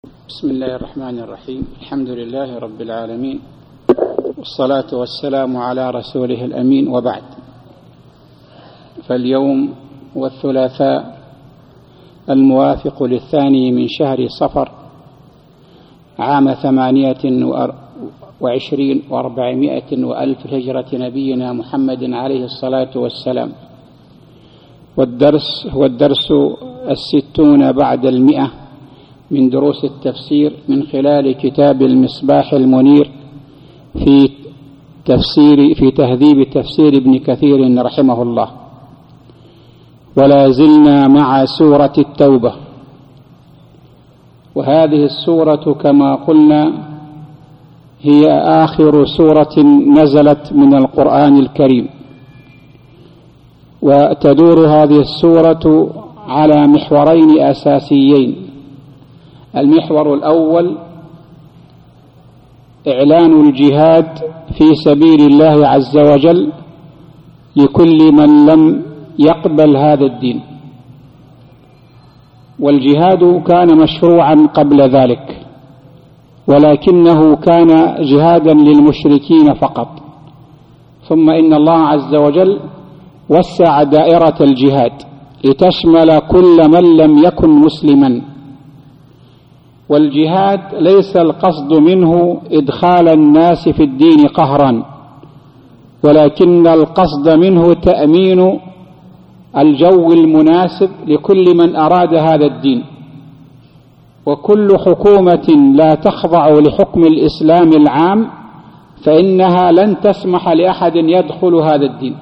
بسم الله الرحمن الرحيم. الحمد لله رب العالمين، والصلاة والسلام على رسوله الأمين، وبعد. فاليوم والثلاثاء الموافق للثاني من شهر صفر عام 28 و400 وألف هجرة نبينا محمد عليه الصلاة والسلام، والدرس هو الدرس 60 بعد 100 من دروس التفسير من خلال كتاب المصباح المنير في تهذيب تفسير ابن كثير رحمه الله. ولا زلنا مع سورة التوبة، وهذه السورة كما قلنا هي آخر سورة نزلت من القرآن الكريم، وتدور هذه السورة على محورين أساسيين. المحور الأول إعلان الجهاد في سبيل الله عز وجل لكل من لم يقبل هذا الدين، والجهاد كان مشروعا قبل ذلك، ولكنه كان جهادا للمشركين فقط، ثم إن الله عز وجل وسع دائرة الجهاد لتشمل كل من لم يكن مسلما. والجهاد ليس القصد منه إدخال الناس في الدين قهرا، ولكن القصد منه تأمين الجو المناسب لكل من أراد هذا الدين. وكل حكومة لا تخضع لحكم الإسلام العام فإنها لن تسمح لأحد يدخل هذا الدين،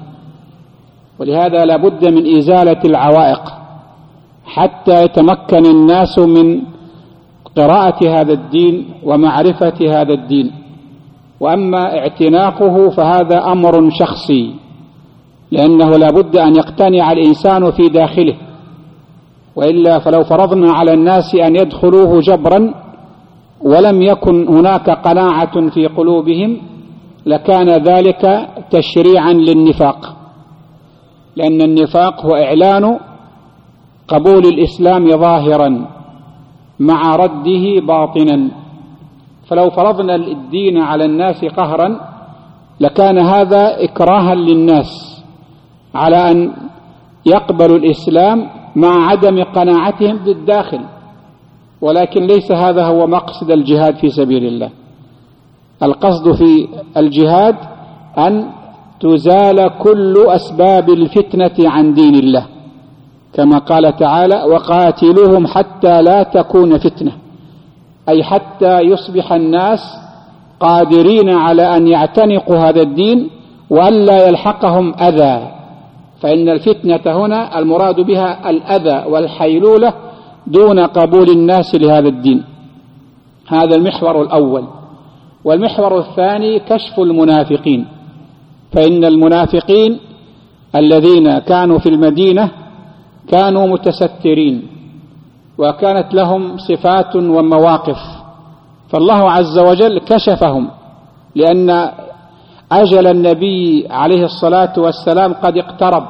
ولهذا لا بد من إزالة العوائق حتى يتمكن الناس من قراءة هذا الدين ومعرفة هذا الدين. وأما اعتناقه فهذا أمر شخصي، لأنه لا بد أن يقتنع الإنسان في داخله، وإلا فلو فرضنا على الناس أن يدخلوه جبرا ولم يكن هناك قناعة في قلوبهم لكان ذلك تشريعا للنفاق، لأن النفاق هو إعلان قبول الإسلام ظاهرا مع رده باطنا. فلو فرضنا الدين على الناس قهرا لكان هذا إكراها للناس على أن يقبلوا الإسلام مع عدم قناعتهم بالداخل، ولكن ليس هذا هو مقصد الجهاد في سبيل الله. القصد في الجهاد أن تزال كل أسباب الفتنة عن دين الله، كما قال تعالى: وقاتلوهم حتى لا تكون فتنة، أي حتى يصبح الناس قادرين على أن يعتنقوا هذا الدين وألا يلحقهم أذى. فإن الفتنة هنا المراد بها الأذى والحيلولة دون قبول الناس لهذا الدين. هذا المحور الأول. والمحور الثاني كشف المنافقين، فإن المنافقين الذين كانوا في المدينة كانوا متسترين، وكانت لهم صفات ومواقف، فالله عز وجل كشفهم، لأن أجل النبي عليه الصلاة والسلام قد اقترب،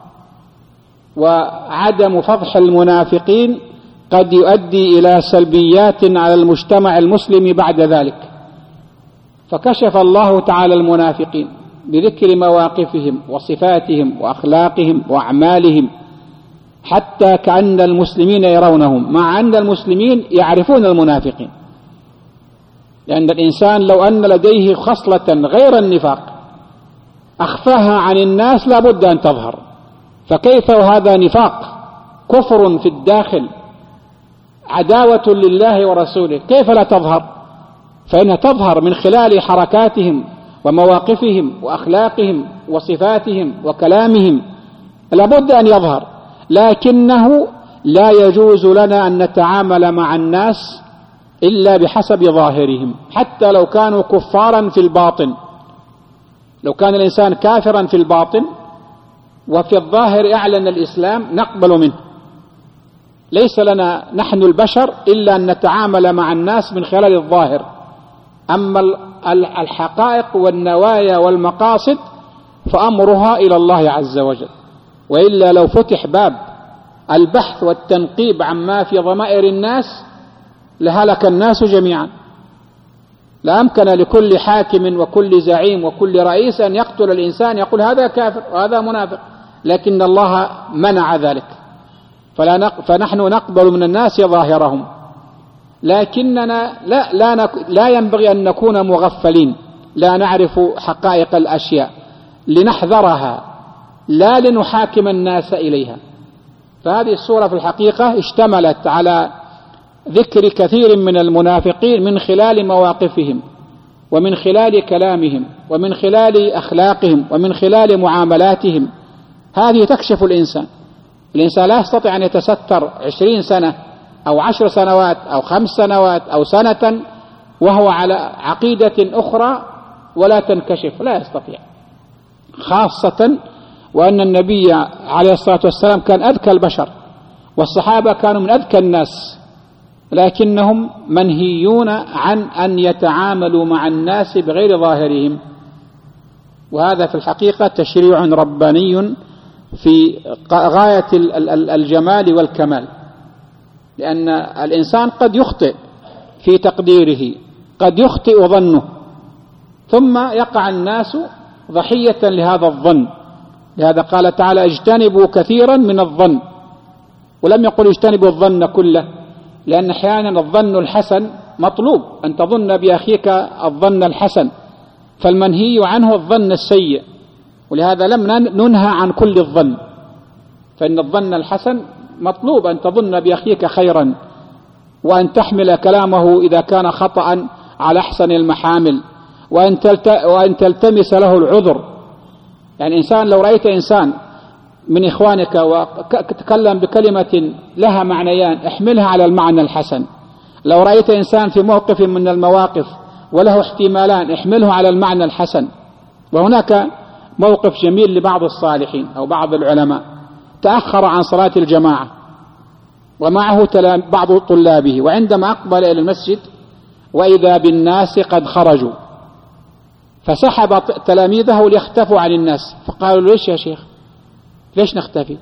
وعدم فضح المنافقين قد يؤدي إلى سلبيات على المجتمع المسلم بعد ذلك. فكشف الله تعالى المنافقين بذكر مواقفهم وصفاتهم وأخلاقهم وأعمالهم، حتى كأن المسلمين يرونهم، مع أن المسلمين يعرفون المنافقين، لأن الإنسان لو أن لديه خصلة غير النفاق أخفاها عن الناس لا بد أن تظهر، فكيف وهذا نفاق، كفر في الداخل، عداوة لله ورسوله، كيف لا تظهر؟ فإنها تظهر من خلال حركاتهم ومواقفهم وأخلاقهم وصفاتهم وكلامهم، لا بد أن يظهر. لكنه لا يجوز لنا أن نتعامل مع الناس إلا بحسب ظاهرهم، حتى لو كانوا كفارا في الباطن. لو كان الإنسان كافرا في الباطن وفي الظاهر أعلن الإسلام نقبل منه. ليس لنا نحن البشر إلا أن نتعامل مع الناس من خلال الظاهر، أما الحقائق والنوايا والمقاصد فأمرها إلى الله عز وجل. وإلا لو فتح باب البحث والتنقيب عما في ضمائر الناس لهلك الناس جميعا. لا أمكن لكل حاكم وكل زعيم وكل رئيس أن يقتل الإنسان يقول هذا كافر وهذا منافق، لكن الله منع ذلك، فنحن نقبل من الناس ظاهرهم، لكننا لا ينبغي أن نكون مغفلين، لا نعرف حقائق الأشياء لنحذرها لا لنحاكم الناس إليها. فهذه السورة في الحقيقة اشتملت على ذكر كثير من المنافقين من خلال مواقفهم ومن خلال كلامهم ومن خلال أخلاقهم ومن خلال معاملاتهم. هذه تكشف الإنسان لا يستطيع أن يتستر 20 سنة أو 10 سنوات أو 5 سنوات أو سنة وهو على عقيدة أخرى ولا تنكشف، لا يستطيع، خاصة وأن النبي عليه الصلاة والسلام كان أذكى البشر والصحابة كانوا من أذكى الناس، لكنهم منهيون عن أن يتعاملوا مع الناس بغير ظاهرهم. وهذا في الحقيقة تشريع رباني في غاية الجمال والكمال، لأن الإنسان قد يخطئ في تقديره، قد يخطئ ظنه، ثم يقع الناس ضحية لهذا الظن. لهذا قال تعالى اجتنبوا كثيرا من الظن، ولم يقل اجتنبوا الظن كله، لأن أحيانا الظن الحسن مطلوب، أن تظن بأخيك الظن الحسن، فالمنهي عنه الظن السيء، ولهذا لم ننهى عن كل الظن، فإن الظن الحسن مطلوب، أن تظن بأخيك خيرا، وأن تحمل كلامه إذا كان خطأ على أحسن المحامل، وأن تلتمس له العذر. يعني إنسان لو رأيت إنسان من إخوانك وتكلم بكلمة لها معنيان احملها على المعنى الحسن، لو رأيت إنسان في موقف من المواقف وله احتمالان احمله على المعنى الحسن. وهناك موقف جميل لبعض الصالحين أو بعض العلماء تأخر عن صلاة الجماعة ومعه بعض طلابه، وعندما أقبل إلى المسجد وإذا بالناس قد خرجوا، فسحب تلاميذه ليختفوا عن الناس، فقالوا ليش يا شيخ ليش نختفي؟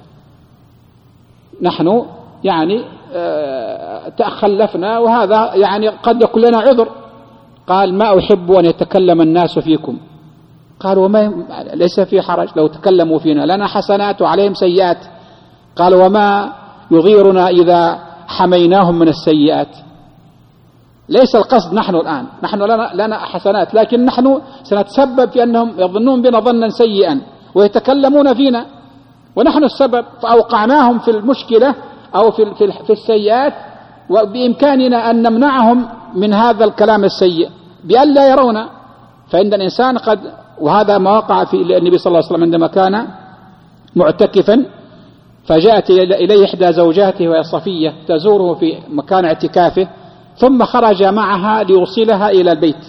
نحن يعني تخلفنا وهذا يعني قد يكون لنا عذر. قال ما أحب أن يتكلم الناس فيكم. قالوا وما ليس في حرج لو تكلموا فينا، لنا حسنات وعليهم سيئات. قال وما يضيرنا إذا حميناهم من السيئات؟ ليس القصد نحن الآن، نحن لنا حسنات، لكن نحن سنتسبب في أنهم يظنون بنا ظنا سيئا ويتكلمون فينا، ونحن السبب، فأوقعناهم في المشكلة أو في السيئات، وبإمكاننا أن نمنعهم من هذا الكلام السيء بأن لا يرونا. فإن الإنسان قد، وهذا ما وقع في النبي صلى الله عليه وسلم عندما كان معتكفا، فجاءت إليه إحدى زوجاته وهي صفية تزوره في مكان اعتكافه، ثم خرج معها ليوصلها إلى البيت،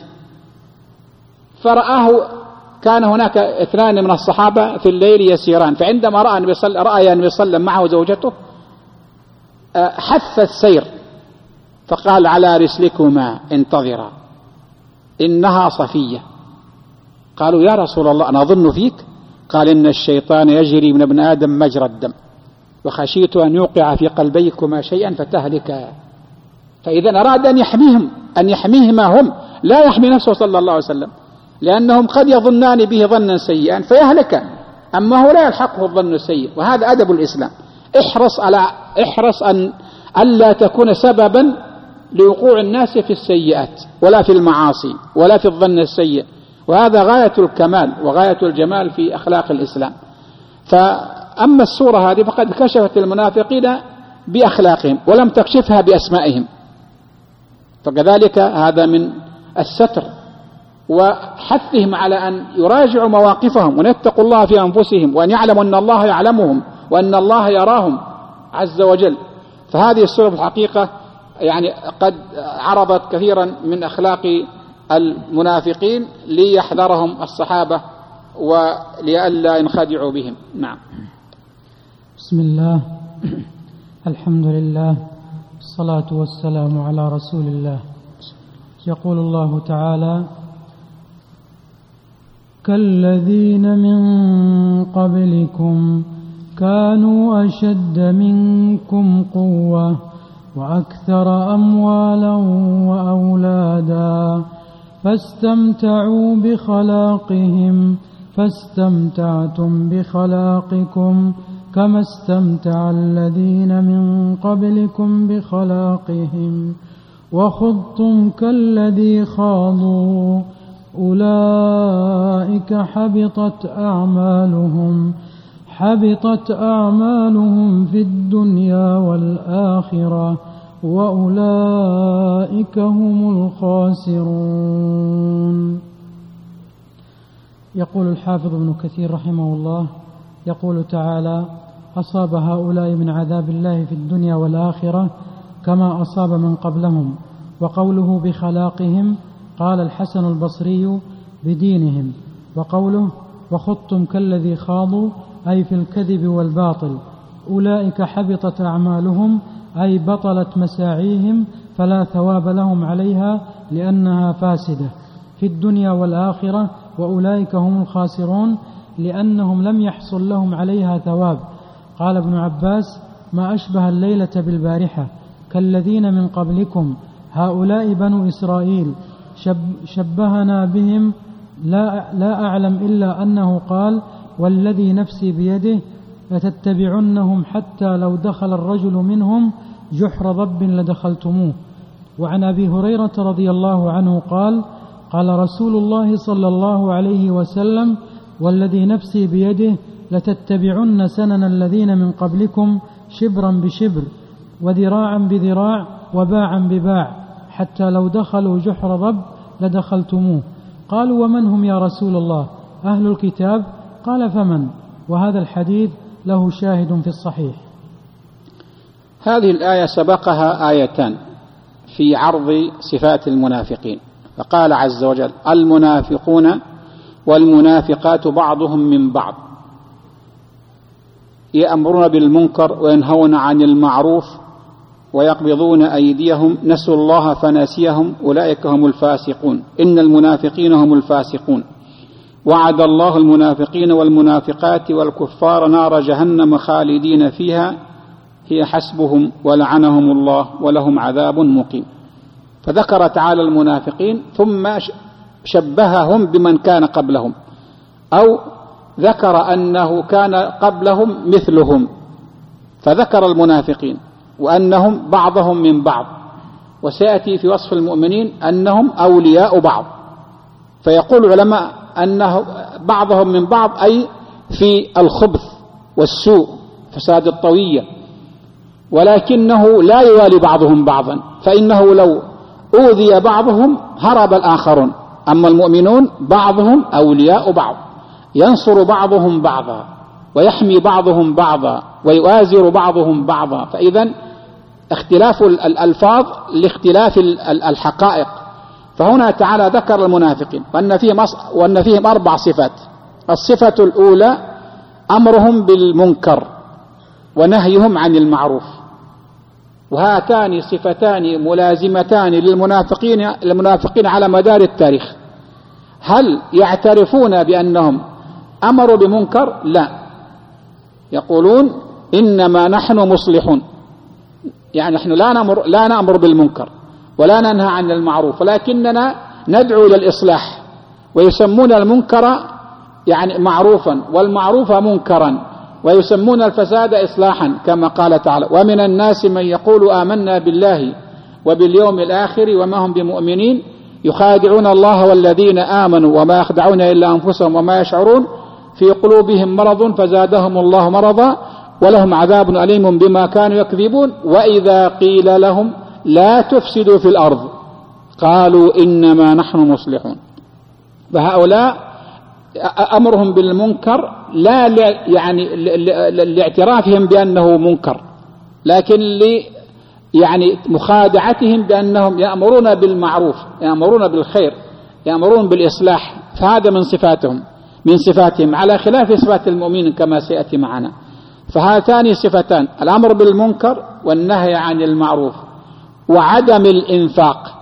فرآه كان هناك 2 من الصحابة في الليل يسيران، فعندما رأى النبي صلى الله عليه وسلم معه زوجته حث السير، فقال على رسلكما انتظرا إنها صفية. قالوا يا رسول الله أنا أظن فيك، قال إن الشيطان يجري من ابن آدم مجرى الدم، وخشيت أن يوقع في قلبيكما شيئا فتهلكا. فإذا أراد أن يحميهما هم، لا يحمي نفسه صلى الله عليه وسلم، لأنهم قد يظنان به ظنا سيئا فيهلك، أما هو لا يلحقه الظن السيء. وهذا أدب الإسلام، احرص أن ألا تكون سببا لوقوع الناس في السيئات ولا في المعاصي ولا في الظن السيء، وهذا غاية الكمال وغاية الجمال في أخلاق الإسلام. فأما السورة هذه فقد كشفت المنافقين بأخلاقهم ولم تكشفها بأسمائهم، فكذلك هذا من الستر وحثهم على أن يراجعوا مواقفهم وأن يتقوا الله في أنفسهم، وأن يعلموا أن الله يعلمهم وأن الله يراهم عز وجل. فهذه السورة في الحقيقة يعني قد عرضت كثيرا من أخلاق المنافقين ليحذرهم الصحابة ولئلا ينخدعوا بهم. نعم. بسم الله، الحمد لله، الصلاة والسلام على رسول الله. يقول الله تعالى: كالذين من قبلكم كانوا أشد منكم قوة وأكثر أموالا وأولادا فاستمتعوا بخلاقهم فاستمتعتم بخلاقكم كما استمتع الذين من قبلكم بخلاقهم وخضتم كالذي خاضوا أولئك حبطت أعمالهم في الدنيا والآخرة وأولئك هم الخاسرون. يقول الحافظ ابن كثير رحمه الله يقول تعالى: أصاب هؤلاء من عذاب الله في الدنيا والآخرة كما أصاب من قبلهم. وقوله بخلاقهم قال الحسن البصري بدينهم. وقوله وخضتم كالذي خاضوا أي في الكذب والباطل. أولئك حبطت أعمالهم أي بطلت مساعيهم فلا ثواب لهم عليها لأنها فاسدة في الدنيا والآخرة وأولئك هم الخاسرون لأنهم لم يحصل لهم عليها ثواب. قال ابن عباس: ما أشبه الليلة بالبارحة كالذين من قبلكم هؤلاء بنو إسرائيل شبهنا بهم لا أعلم إلا أنه قال: والذي نفسي بيده لتتبعنهم حتى لو دخل الرجل منهم جحر ضب لدخلتموه. وعن أبي هريرة رضي الله عنه قال: قال رسول الله صلى الله عليه وسلم: والذي نفسي بيده لتتبعن سنن الذين من قبلكم شبرا بشبر وذراعا بذراع وباعا بباع حتى لو دخلوا جحر ضب لدخلتموه. قالوا: ومن هم يا رسول الله؟ أهل الكتاب؟ قال: فمن؟ وهذا الحديث له شاهد في الصحيح. هذه الآية سبقها آيتان في عرض صفات المنافقين، فقال عز وجل: المنافقون والمنافقات بعضهم من بعض يأمرون بالمنكر وينهون عن المعروف ويقبضون أيديهم نسوا الله فنسيهم أولئك هم الفاسقون إن المنافقين هم الفاسقون وعد الله المنافقين والمنافقات والكفار نار جهنم خالدين فيها هي حسبهم ولعنهم الله ولهم عذاب مقيم. فذكر تعالى المنافقين ثم شبههم بمن كان قبلهم، أو ذكر أنه كان قبلهم مثلهم، فذكر المنافقين وأنهم بعضهم من بعض، وسيأتي في وصف المؤمنين أنهم أولياء بعض. فيقول العلماء أنه بعضهم من بعض أي في الخبث والسوء فساد الطوية، ولكنه لا يوالي بعضهم بعضا، فإنه لو أوذي بعضهم هرب الآخرون. أما المؤمنون بعضهم أولياء بعض، ينصر بعضهم بعضا ويحمي بعضهم بعضا ويؤازر بعضهم بعضا. فإذن اختلاف الألفاظ لاختلاف الحقائق. فهنا تعالى ذكر المنافقين وأن فيهم 4 صفات. الصفة الأولى أمرهم بالمنكر ونهيهم عن المعروف، وهاتان صفتان ملازمتان للمنافقين على مدار التاريخ. هل يعترفون بأنهم أمروا بمنكر؟ لا، يقولون إنما نحن مصلحون، يعني نحن لا نأمر بالمنكر ولا ننهى عن المعروف، ولكننا ندعو إلى الإصلاح، ويسمون المنكر يعني معروفا والمعروف منكرا، ويسمون الفساد إصلاحا كما قال تعالى: ومن الناس من يقول آمنا بالله وباليوم الآخر وما هم بمؤمنين يخادعون الله والذين آمنوا وما يخدعون إلا أنفسهم وما يشعرون في قلوبهم مرض فزادهم الله مرضا ولهم عذاب أليم بما كانوا يكذبون وإذا قيل لهم لا تفسدوا في الأرض قالوا إنما نحن مصلحون. فهؤلاء أمرهم بالمنكر لا يعني لاعترافهم بأنه منكر، لكن يعني مخادعتهم بأنهم يأمرون بالمعروف، يأمرون بالخير، يأمرون بالإصلاح. فهذا من صفاتهم على خلاف صفات المؤمنين كما سيأتي معنا. فهاتان صفتان: الأمر بالمنكر والنهي عن المعروف وعدم الإنفاق.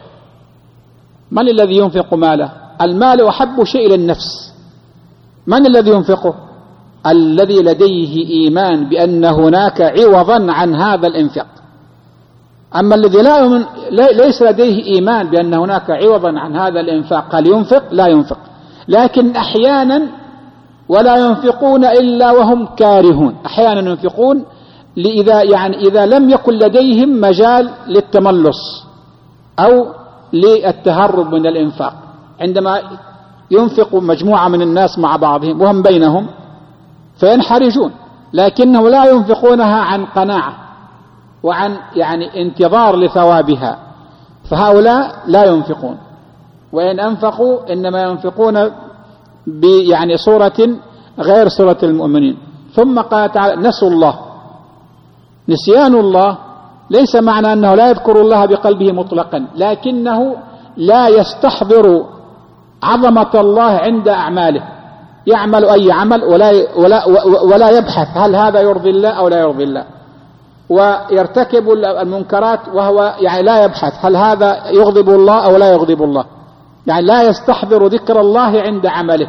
من الذي ينفق ماله؟ المال أحب شيء للنفس. من الذي ينفقه؟ الذي لديه إيمان بأن هناك عوضا عن هذا الإنفاق. أما الذي ليس لديه إيمان بأن هناك عوضا عن هذا الإنفاق هل ينفق؟ لا ينفق، لكن أحيانا ولا ينفقون إلا وهم كارهون، أحيانا ينفقون إذا لم يكن لديهم مجال للتملص أو للتهرب من الإنفاق، عندما ينفق مجموعة من الناس مع بعضهم وهم بينهم فينحرجون، لكنهم لا ينفقونها عن قناعة وعن انتظار لثوابها، فهؤلاء لا ينفقون، وإن أنفقوا إنما ينفقون صورة غير صورة المؤمنين. ثم قال تعالى نسوا الله. نسيان الله ليس معنى أنه لا يذكر الله بقلبه مطلقا، لكنه لا يستحضر عظمة الله عند أعماله، يعمل أي عمل ولا يبحث هل هذا يرضي الله أو لا يرضي الله، ويرتكب المنكرات وهو لا يبحث هل هذا يغضب الله أو لا يغضب الله، لا يستحضر ذكر الله عند عمله،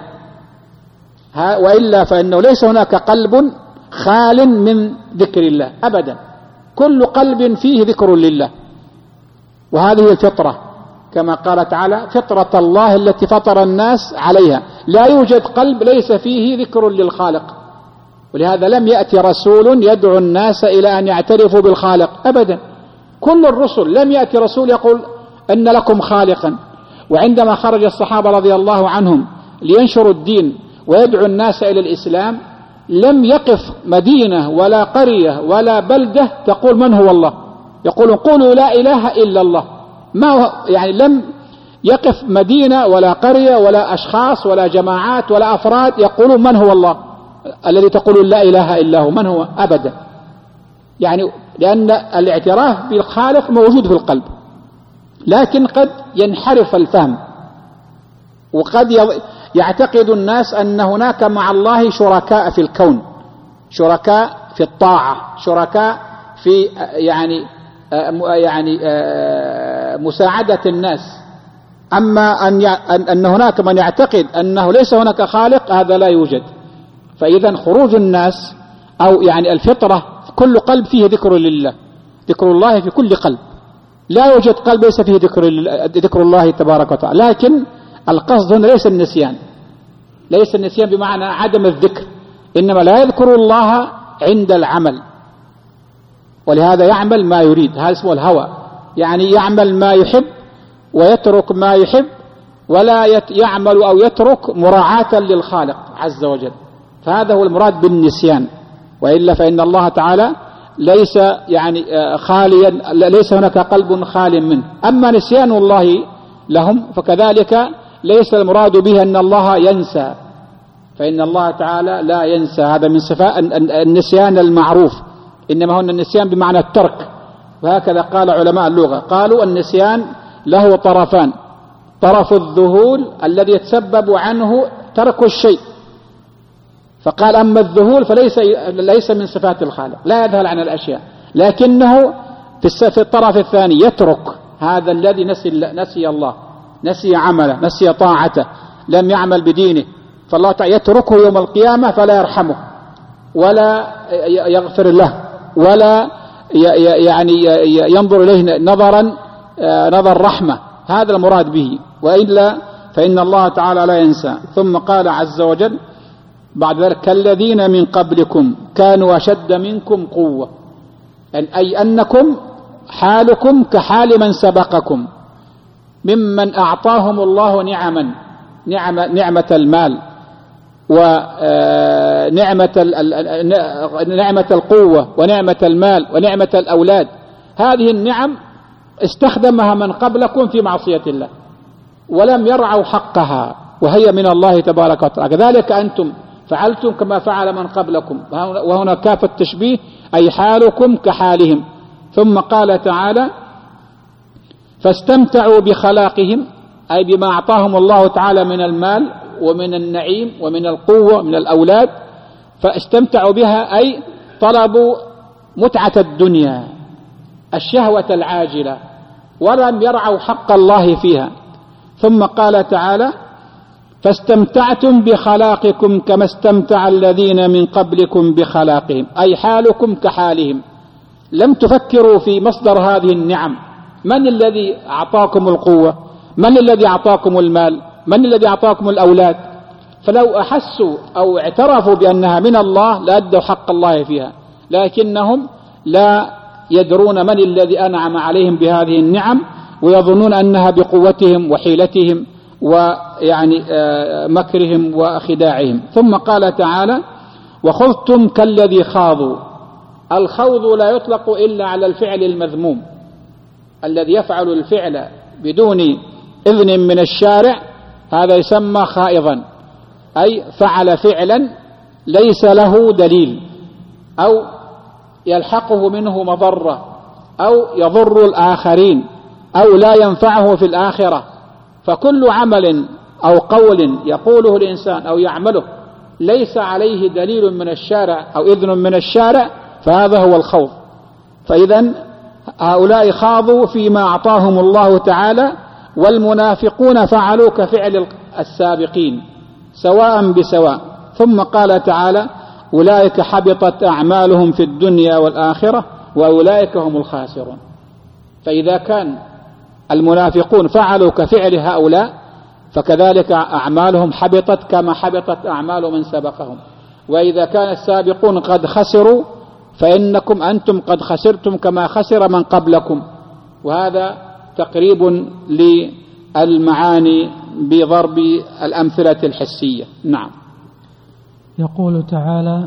وإلا فإنه ليس هناك قلب خال من ذكر الله أبدا، كل قلب فيه ذكر لله، وهذه الفطرة كما قال تعالى فطرة الله التي فطر الناس عليها، لا يوجد قلب ليس فيه ذكر للخالق، ولهذا لم يأتي رسول يدعو الناس إلى أن يعترفوا بالخالق أبدا، كل الرسل لم يأتي رسول يقول أن لكم خالقا. وعندما خرج الصحابة رضي الله عنهم لينشروا الدين ويدعو الناس إلى الإسلام لم يقف مدينة ولا قرية ولا بلدة تقول من هو الله، يقولون قولوا لا إله إلا الله، لم يقف مدينة ولا قرية ولا أشخاص ولا جماعات ولا أفراد يقولون من هو الله الذي تقول لا إله إلا هو، من هو أبدا، لأن الاعتراف بالخالق موجود في القلب، لكن قد ينحرف الفهم، وقد يعتقد الناس أن هناك مع الله شركاء في الكون، شركاء في الطاعة، شركاء في مساعدة الناس. أما أن هناك من يعتقد أنه ليس هناك خالق هذا لا يوجد. فإذا خروج الناس أو الفطرة كل قلب فيه ذكر لله، ذكر الله في كل قلب، لا يوجد قلب ليس فيه ذكر الله تبارك وتعالى. لكن القصد هنا ليس النسيان، ليس النسيان بمعنى عدم الذكر، إنما لا يذكر الله عند العمل، ولهذا يعمل ما يريد، هذا اسمه الهوى، يعمل ما يحب ويترك ما يحب، ولا يعمل أو يترك مراعاة للخالق عز وجل، فهذا هو المراد بالنسيان. وإلا فإن الله تعالى ليس خاليا، ليس هناك قلب خال منه. أما نسيان الله لهم فكذلك ليس المراد به أن الله ينسى، فإن الله تعالى لا ينسى، هذا من صفات النسيان المعروف، إنما هو النسيان بمعنى الترك، وهكذا قال علماء اللغة، قالوا النسيان له طرفان، طرف الذهول الذي يتسبب عنه ترك الشيء، فقال أما الذهول فليس من صفات الخالق، لا يذهل عن الأشياء، لكنه في الطرف الثاني يترك، هذا الذي نسي الله، نسي عمله، نسي طاعته، لم يعمل بدينه، فالله تعالى يتركه يوم القيامة فلا يرحمه ولا يغفر له ولا ينظر إليه نظر رحمة، هذا المراد به، وإلا فإن الله تعالى لا ينسى. ثم قال عز وجل بعد ذلك كالذين من قبلكم كانوا أشد منكم قوة، أي أنكم حالكم كحال من سبقكم ممن أعطاهم الله نعمة المال ونعمة القوة ونعمة المال ونعمة الأولاد، هذه النعم استخدمها من قبلكم في معصية الله ولم يرعوا حقها، وهي من الله تبارك وتعالى، كذلك أنتم فعلتم كما فعل من قبلكم، وهنا كاف التشبيه أي حالكم كحالهم. ثم قال تعالى فاستمتعوا بخلاقهم، أي بما أعطاهم الله تعالى من المال ومن النعيم ومن القوة ومن الأولاد، فاستمتعوا بها أي طلبوا متعة الدنيا، الشهوة العاجلة، ولم يرعوا حق الله فيها. ثم قال تعالى فاستمتعتم بخلاقكم كما استمتع الذين من قبلكم بخلاقهم، أي حالكم كحالهم، لم تفكروا في مصدر هذه النعم. من الذي أعطاكم القوة؟ من الذي أعطاكم المال؟ من الذي أعطاكم الأولاد؟ فلو أحسوا أو اعترفوا بأنها من الله لأدوا حق الله فيها، لكنهم لا يدرون من الذي أنعم عليهم بهذه النعم، ويظنون أنها بقوتهم وحيلتهم ويعني مكرهم وخداعهم. ثم قال تعالى: وخذتم كالذي خاضوا. الخوض لا يطلق إلا على الفعل المذموم، الذي يفعل الفعل بدون إذن من الشارع هذا يسمى خائضا، أي فعل فعلا ليس له دليل أو يلحقه منه مضرة أو يضر الآخرين أو لا ينفعه في الآخرة. فكل عمل أو قول يقوله الإنسان أو يعمله ليس عليه دليل من الشارع أو إذن من الشارع فهذا هو الخوض. فإذا هؤلاء خاضوا فيما أعطاهم الله تعالى، والمنافقون فعلوا كفعل السابقين سواء بسواء. ثم قال تعالى: أولئك حبطت أعمالهم في الدنيا والآخرة وأولئك هم الخاسرون. فإذا كان المنافقون فعلوا كفعل هؤلاء فكذلك أعمالهم حبطت كما حبطت أعمال من سبقهم. وإذا كان السابقون قد خسروا فإنكم أنتم قد خسرتم كما خسر من قبلكم. وهذا تقريب للمعاني بضرب الأمثلة الحسية. نعم. يقول تعالى: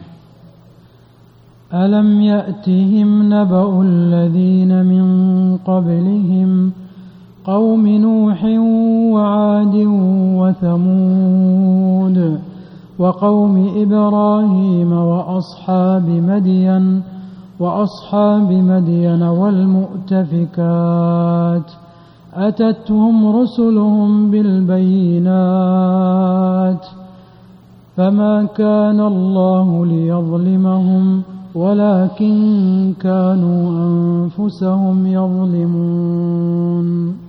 ألم يأتهم نبأ الذين من قبلهم قوم نوح وعاد وثمود وقوم إبراهيم وأصحاب مدين والمؤتفكات أتتهم رسلهم بالبينات فما كان الله ليظلمهم ولكن كانوا أنفسهم يظلمون.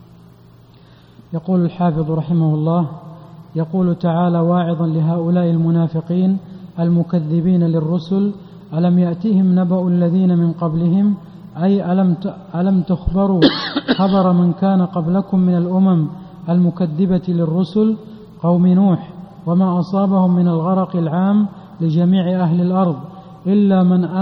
يقول الحافظ رحمه الله: يقول تعالى واعظا لهؤلاء المنافقين المكذبين للرسل: ألم يأتهم نبأ الذين من قبلهم، أي ألم تخبروا خبر من كان قبلكم من الأمم المكذبة للرسل، قوم نوح وما أصابهم من الغرق العام لجميع أهل الأرض إلا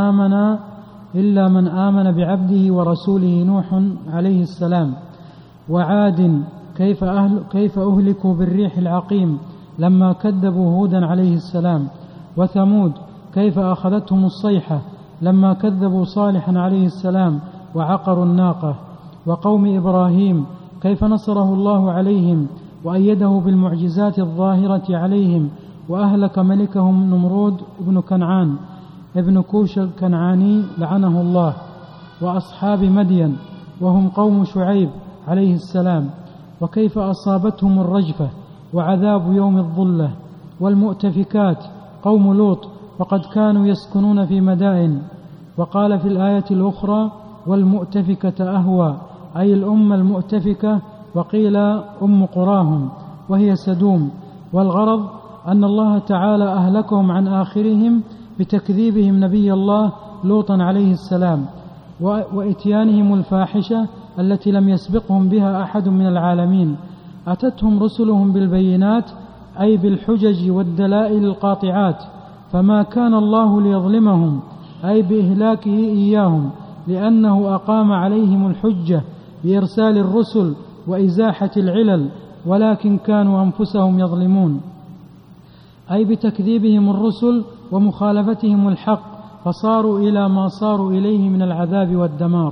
من آمن بعبده ورسوله نوح عليه السلام، وعاد كيف أهلكوا بالريح العقيم لما كذبوا هودا عليه السلام، وثمود كيف أخذتهم الصيحة لما كذبوا صالحا عليه السلام وعقروا الناقة، وقوم إبراهيم كيف نصره الله عليهم وأيده بالمعجزات الظاهرة عليهم وأهلك ملكهم نمرود ابن كنعان ابن كوش الكنعاني لعنه الله، وأصحاب مدين وهم قوم شعيب عليه السلام، وكيف أصابتهم الرجفة وعذاب يوم الظلة، والمؤتفكات قوم لوط وقد كانوا يسكنون في مدائن. وقال في الآية الأخرى: والمؤتفكة أهوى، أي الأمة المؤتفكة، وقيل أم قراهم وهي سدوم. والغرض أن الله تعالى أهلكهم عن آخرهم بتكذيبهم نبي الله لوطا عليه السلام وإتيانهم الفاحشة التي لم يسبقهم بها أحد من العالمين. أتتهم رسلهم بالبينات، أي بالحجج والدلائل القاطعات، فما كان الله ليظلمهم، أي بإهلاكه إياهم، لأنه أقام عليهم الحجة بإرسال الرسل وإزاحة العلل، ولكن كانوا أنفسهم يظلمون، أي بتكذيبهم الرسل ومخالفتهم الحق، فصاروا إلى ما صاروا إليه من العذاب والدمار.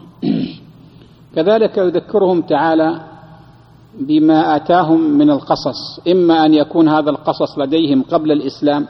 كذلك يذكرهم تعالى بما آتاهم من القصص، إما أن يكون هذا القصص لديهم قبل الإسلام،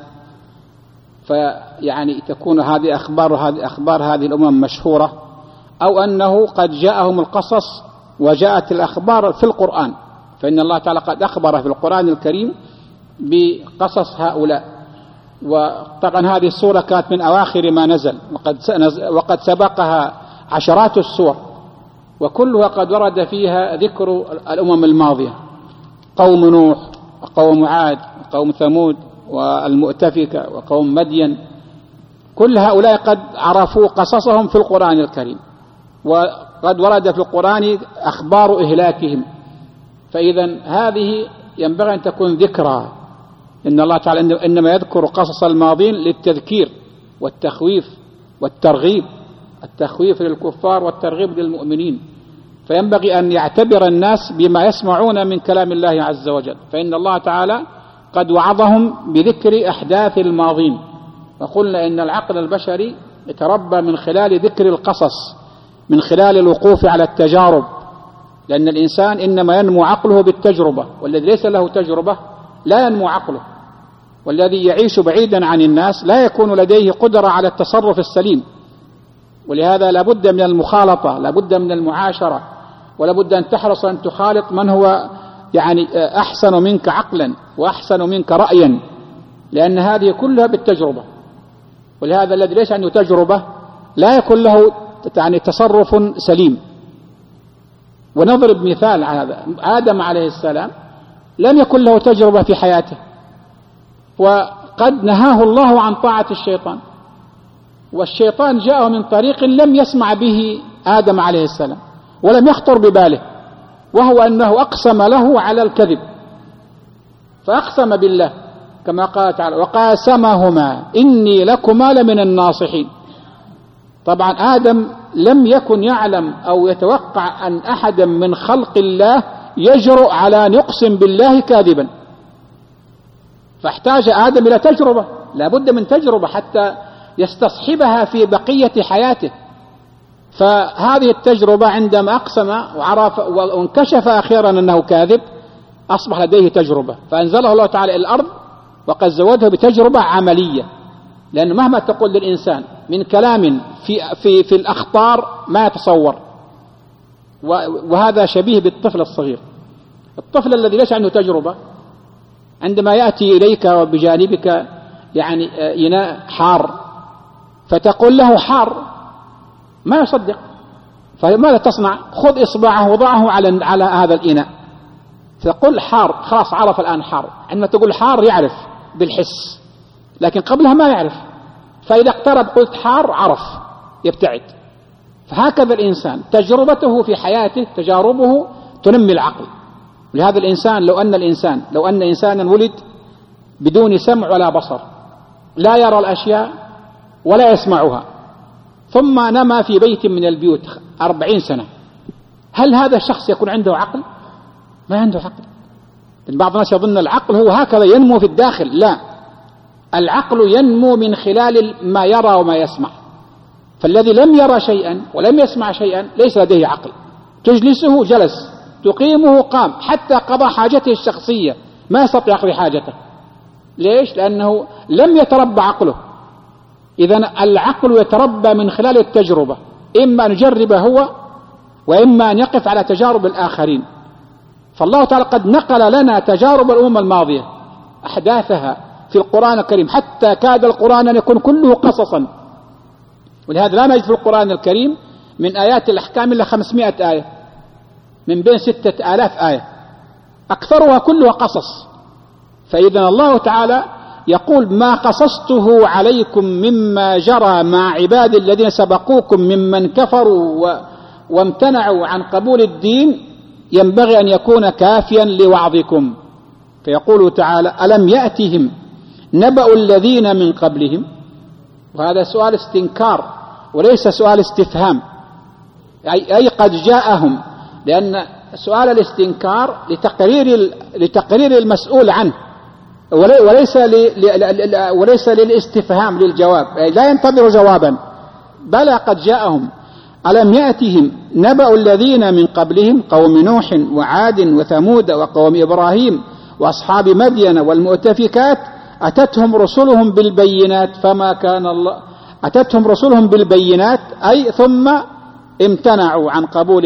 فيعني تكون هذه أخبار هذه الأمم مشهورة، أو أنه قد جاءهم القصص وجاءت الأخبار في القرآن، فإن الله تعالى قد أخبر في القرآن الكريم بقصص هؤلاء. وطبعا هذه السورة كانت من أواخر ما نزل، وقد سبقها عشرات السور، وكلها قد ورد فيها ذكر الأمم الماضية: قوم نوح وقوم عاد وقوم ثمود والمؤتفكة وقوم مدين كل هؤلاء قد عرفوا قصصهم في القرآن الكريم، وقد ورد في القرآن أخبار إهلاكهم. فإذا هذه ينبغي أن تكون ذكرى، إن الله تعالى إنما يذكر قصص الماضين للتذكير والتخويف والترغيب، التخويف للكفار والترغيب للمؤمنين. فينبغي أن يعتبر الناس بما يسمعون من كلام الله عز وجل، فإن الله تعالى قد وعظهم بذكر أحداث الماضين. وقلنا إن العقل البشري يتربى من خلال ذكر القصص، من خلال الوقوف على التجارب، لأن الإنسان إنما ينمو عقله بالتجربة، والذي ليس له تجربة لا ينمو عقله. والذي يعيش بعيدا عن الناس لا يكون لديه قدرة على التصرف السليم. ولهذا لابد من المخالطة، لابد من المعاشرة، ولابد أن تحرص أن تخالط من هو أحسن منك عقلا وأحسن منك رأيا، لأن هذه كلها بالتجربة. ولهذا الذي ليس عنده تجربة لا يكون له تصرف سليم. ونضرب مثال على هذا، آدم عليه السلام لم يكن له تجربة في حياته، وقد نهاه الله عن طاعة الشيطان، والشيطان جاءه من طريق لم يسمع به آدم عليه السلام ولم يخطر بباله، وهو أنه أقسم له على الكذب، فأقسم بالله كما قال تعالى: وقاسمهما إني لكما لمن الناصحين. طبعا آدم لم يكن يعلم أو يتوقع أن أحدا من خلق الله يجرؤ على أن يقسم بالله كاذبا، فاحتاج آدم إلى تجربة، لا بد من تجربة حتى يستصحبها في بقية حياته. فهذه التجربة عندما أقسم وعرف وانكشف أخيرا أنه كاذب أصبح لديه تجربة، فأنزله الله تعالى إلى الأرض وقد زوده بتجربة عملية. لأنه مهما تقول للإنسان من كلام في الأخطار ما يتصور، وهذا شبيه بالطفل الصغير. الطفل الذي ليس عنده تجربة عندما يأتي إليك وبجانبك إناء حار فتقول له حار ما يصدق، فماذا تصنع؟ خذ إصبعه وضعه على هذا الإناء، تقول حار، خلاص عرف الآن حار. عندما تقول حار يعرف بالحس، لكن قبلها ما يعرف، فإذا اقترب قلت حار عرف يبتعد. فهكذا الإنسان تجربته في حياته، تجاربه تنمي العقل. لهذا الإنسان لو أن إنسانا ولد بدون سمع ولا بصر، لا يرى الأشياء ولا يسمعها، ثم نما في بيت من البيوت 40 سنة، هل هذا الشخص يكون عنده عقل؟ ما عنده عقل. بعض الناس يظن العقل هو هكذا ينمو في الداخل، لا، العقل ينمو من خلال ما يرى وما يسمع. فالذي لم يرى شيئا ولم يسمع شيئا ليس لديه عقل. تجلسه جلس، تقيمه قام، حتى قضى حاجته الشخصية ما يستطيع يقضي حاجته. ليش؟ لأنه لم يتربى عقله. إذن العقل يتربى من خلال التجربة، إما أن يجربه هو وإما أن يقف على تجارب الآخرين. فالله تعالى قد نقل لنا تجارب الأمم الماضية أحداثها في القرآن الكريم، حتى كاد القرآن أن يكون كله قصصا. ولهذا لا نجد في القرآن الكريم من آيات الأحكام إلا 500 آية من بين 6000 آية، أكثرها كلها قصص. فإذا الله تعالى يقول: ما قصصته عليكم مما جرى مع عباد الذين سبقوكم ممن كفروا وامتنعوا عن قبول الدين ينبغي أن يكون كافيا لوعظكم. فيقول تعالى: ألم يأتهم نبأ الذين من قبلهم. وهذا سؤال استنكار وليس سؤال استفهام، أي قد جاءهم، لأن سؤال الاستنكار لتقرير المسؤول عنه، وليس للاستفهام للجواب، لا ينتظر جوابا. بلى قد جاءهم. ألم يأتهم نبأ الذين من قبلهم قوم نوح وعاد وثمود وقوم إبراهيم وأصحاب مدين والمؤتفكات أتتهم رسلهم بالبينات فما كان الله أتتهم رسلهم بالبينات أي ثم امتنعوا عن قبول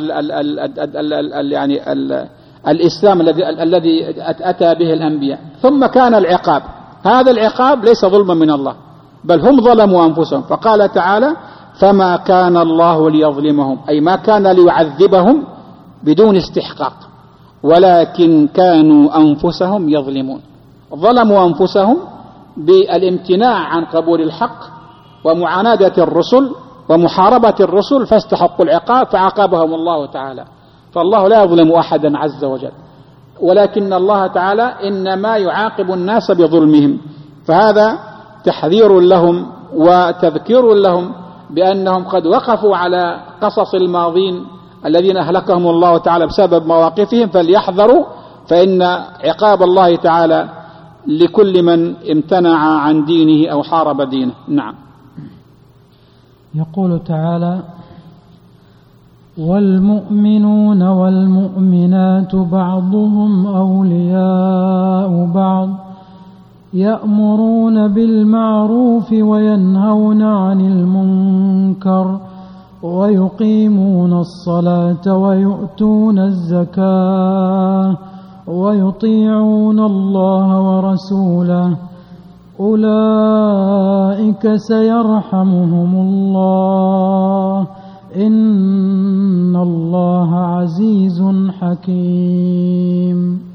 الإسلام الذي أتى به الأنبياء، ثم كان العقاب. هذا العقاب ليس ظلما من الله، بل هم ظلموا أنفسهم. فقال تعالى: فما كان الله ليظلمهم، أي ما كان ليعذبهم بدون استحقاق، ولكن كانوا أنفسهم يظلمون. ظلموا أنفسهم بالامتناع عن قبول الحق ومعاندة الرسل ومحاربة الرسل فاستحقوا العقاب فعاقبهم الله تعالى. فالله لا يظلم أحدا عز وجل، ولكن الله تعالى إنما يعاقب الناس بظلمهم. فهذا تحذير لهم وتذكير لهم بأنهم قد وقفوا على قصص الماضين الذين أهلكهم الله تعالى بسبب مواقفهم، فليحذروا، فإن عقاب الله تعالى لكل من امتنع عن دينه أو حارب دينه. نعم. يقول تعالى: والمؤمنون والمؤمنات بعضهم أولياء بعض يأمرون بالمعروف وينهون عن المنكر ويقيمون الصلاة ويؤتون الزكاة ويطيعون الله ورسوله أولئك سيرحمهم الله إن الله عزيز حكيم.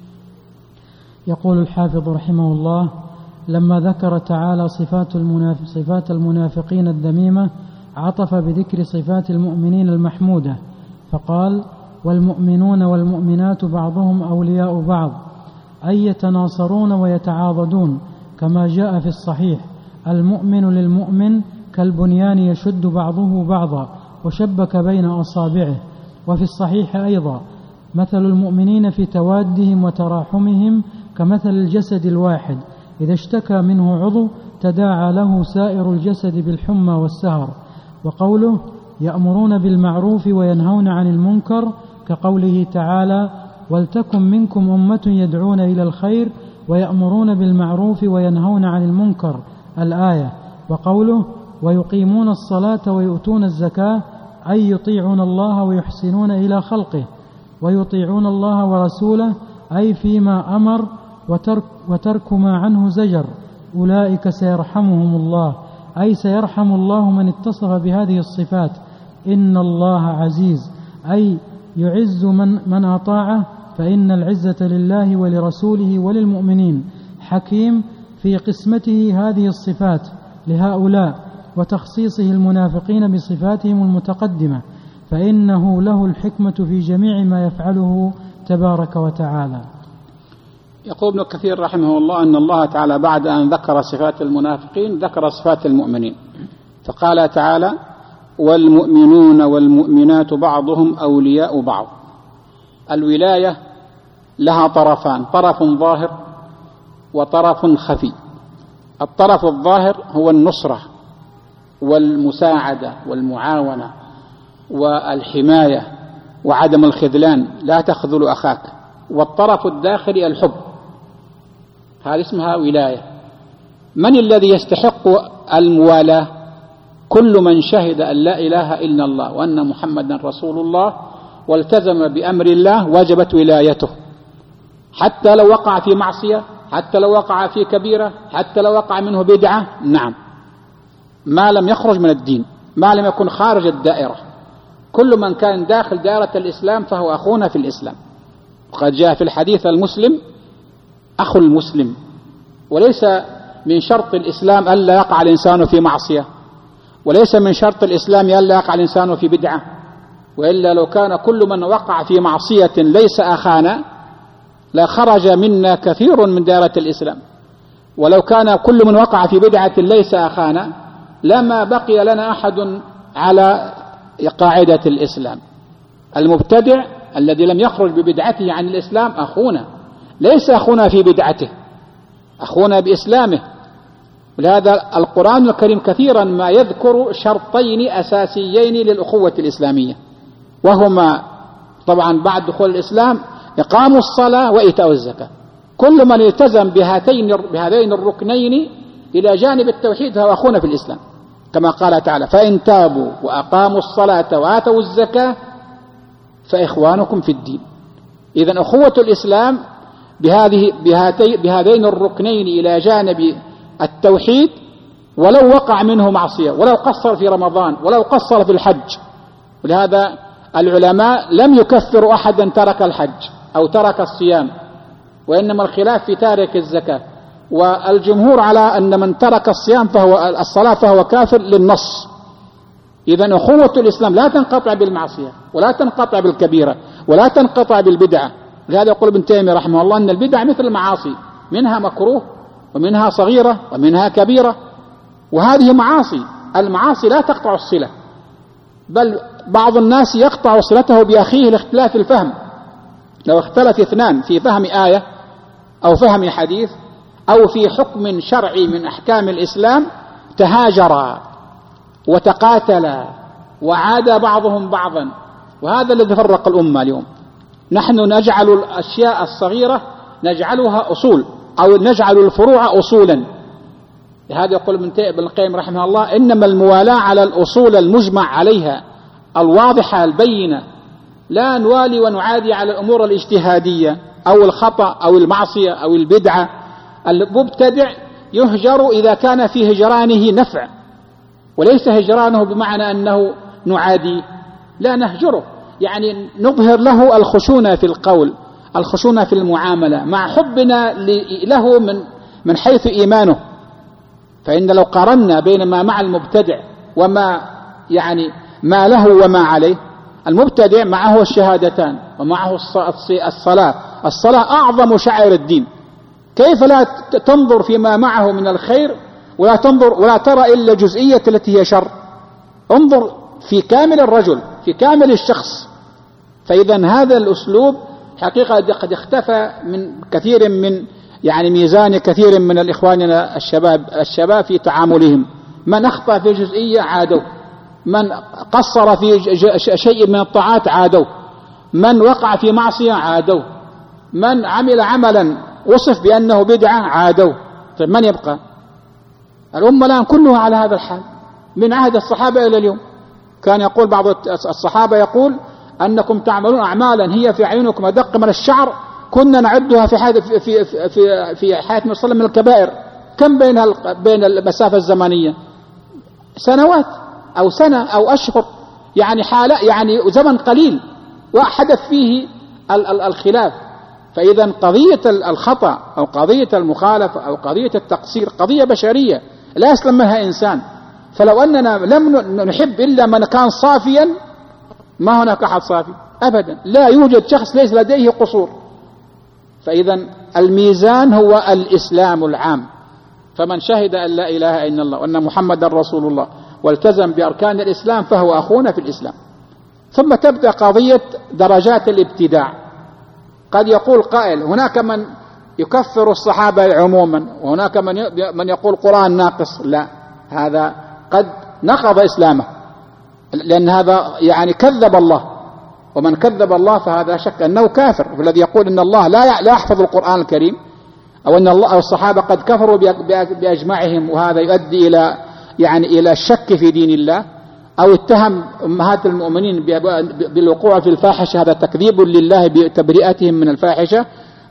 يقول الحافظ رحمه الله: لما ذكر تعالى صفات المنافقين الذميمة عطف بذكر صفات المؤمنين المحمودة فقال: والمؤمنون والمؤمنات بعضهم أولياء بعض، أي يتناصرون ويتعاضدون، كما جاء في الصحيح: المؤمن للمؤمن كالبنيان يشد بعضه بعضا وشبك بين أصابعه. وفي الصحيح أيضا: مثل المؤمنين في توادهم وتراحمهم كمثل الجسد الواحد إذا اشتكى منه عضو تداعى له سائر الجسد بالحمى والسهر. وقوله: يأمرون بالمعروف وينهون عن المنكر كقوله تعالى: ولتكن منكم أمة يدعون إلى الخير ويأمرون بالمعروف وينهون عن المنكر الآية. وقوله: ويقيمون الصلاة ويؤتون الزكاة، أي يطيعون الله ويحسنون إلى خلقه، ويطيعون الله ورسوله أي فيما أمر وترك ما عنه زجر، أولئك سيرحمهم الله، أي سيرحم الله من اتصف بهذه الصفات. إن الله عزيز، أي يعز من أطاعه، فإن العزة لله ولرسوله وللمؤمنين. حكيم في قسمته هذه الصفات لهؤلاء وتخصيصه المنافقين بصفاتهم المتقدمة، فإنه له الحكمة في جميع ما يفعله تبارك وتعالى. يقول ابن كثير رحمه الله أن الله تعالى بعد أن ذكر صفات المنافقين ذكر صفات المؤمنين، فقال تعالى: والمؤمنون والمؤمنات بعضهم أولياء بعض. الولاية لها طرفان: طرف ظاهر وطرف خفي. الطرف الظاهر هو النصرة والمساعدة والمعاونة والحماية وعدم الخذلان، لا تخذل أخاك. والطرف الداخلي الحب، هذه اسمها ولاية. من الذي يستحق الموالاة؟ كل من شهد أن لا إله إلا الله وأن محمدا رسول الله والتزم بأمر الله وجبت ولايته، حتى لو وقع في معصية، حتى لو وقع في كبيرة، حتى لو وقع منه بدعة. نعم، ما لم يخرج من الدين، ما لم يكن خارج الدائرة. كل من كان داخل دائرة الإسلام فهو أخونا في الإسلام. وقد جاء في الحديث: المسلم أخو المسلم. وليس من شرط الإسلام ألا يقع الإنسان في معصية، وليس من شرط الإسلام ألا يقع الإنسان في بدعة، وإلا لو كان كل من وقع في معصية ليس أخانا لخرج منا كثير من دائرة الإسلام، ولو كان كل من وقع في بدعة ليس أخانا لما بقي لنا أحد على قاعدة الإسلام. المبتدع الذي لم يخرج ببدعته عن الإسلام أخونا، ليس أخونا في بدعته، أخونا بإسلامه. ولهذا القرآن الكريم كثيرا ما يذكر شرطين أساسيين للأخوة الإسلامية، وهما طبعا بعد دخول الإسلام إقام الصلاة وإيتاء الزكاة. كل من التزم بهذين الركنين إلى جانب التوحيد فهو أخونا في الإسلام، كما قال تعالى: فإن تابوا وأقاموا الصلاة وآتوا الزكاة فإخوانكم في الدين. إذن أخوة الإسلام بهذين الركنين إلى جانب التوحيد، ولو وقع منه معصية، ولو قصر في رمضان، ولو قصر في الحج. ولهذا العلماء لم يكفروا أحدا ترك الحج أو ترك الصيام، وإنما الخلاف في تارك الزكاة. والجمهور على أن من ترك الصلاة فهو كافر للنص. إذن أخوة الإسلام لا تنقطع بالمعصية ولا تنقطع بالكبيرة ولا تنقطع بالبدعة. لهذا يقول ابن تيمية رحمه الله أن البدع مثل المعاصي، منها مكروه ومنها صغيرة ومنها كبيرة، وهذه معاصي. المعاصي لا تقطع الصلة، بل بعض الناس يقطع صلته بأخيه لاختلاف الفهم. لو اختلف اثنان في فهم آية أو فهم حديث أو في حكم شرعي من أحكام الإسلام تهاجرا وتقاتلا وعاد بعضهم بعضا، وهذا الذي فرق الأمة اليوم. نحن نجعل الأشياء الصغيرة نجعلها أصول، أو نجعل الفروع أصولا. هذا يقول ابن القيم رحمه الله: إنما الموالاة على الأصول المجمع عليها الواضحة البينة، لا نوالي ونعادي على الأمور الاجتهادية أو الخطأ أو المعصية أو البدعة. المبتدع يهجر إذا كان في هجرانه نفع، وليس هجرانه بمعنى أنه نعادي، لا، نهجره، يعني نظهر له الخشونة في القول، الخشونة في المعاملة، مع حبنا له من حيث إيمانه. فإن لو قارنا بين ما مع المبتدع وما يعني ما له وما عليه، المبتدع معه الشهادتان ومعه الصلاة أعظم شعائر الدين، كيف لا تنظر فيما معه من الخير ولا تنظر ولا ترى إلا جزئية التي هي شر؟ انظر في كامل الرجل، في كامل الشخص. فإذا هذا الأسلوب حقيقة قد اختفى من كثير من يعني ميزان كثير من الإخواننا الشباب في تعاملهم. من أخطأ في جزئية عادوا، من قصر في شيء من الطاعات عادوا، من وقع في معصية عادوا، من عمل عملا وصف بأنه بدعة عادوا. طيب من يبقى؟ الأمة الآن كلها على هذا الحال من عهد الصحابة إلى اليوم. كان يقول بعض الصحابة يقول: أنكم تعملون أعمالا هي في عيونكم أدق من الشعر كنا نعدها في حياة النبي صلى الله عليه وسلم من الكبائر. كم بين المسافة الزمنية؟ سنوات أو سنة أو أشهر، يعني حالة، يعني زمن قليل وحدث فيه الخلاف. فإذا قضية الخطأ أو قضية المخالفة أو قضية التقصير قضية بشرية لا يسلم منها إنسان. فلو أننا لم نحب إلا من كان صافيا، ما هناك أحد صافي أبدا، لا يوجد شخص ليس لديه قصور. فإذا الميزان هو الإسلام العام. فمن شهد أن لا إله إلا الله وأن محمد رسول الله والتزم بأركان الإسلام فهو أخونا في الإسلام. ثم تبدأ قضية درجات الابتداع. قد يقول قائل: هناك من يكفر الصحابة عموما، وهناك من يقول قرآن ناقص. لا، هذا قد نقض إسلامه، لأن هذا يعني كذب الله، ومن كذب الله فهذا شك أنه كافر. والذي يقول إن الله لا يحفظ القرآن الكريم، أو أن الله أو الصحابة قد كفروا بأجمعهم، وهذا يؤدي إلى الشك في دين الله، أو اتهم أمهات المؤمنين بالوقوع في الفاحشة، هذا تكذيب لله بتبرئتهم من الفاحشة.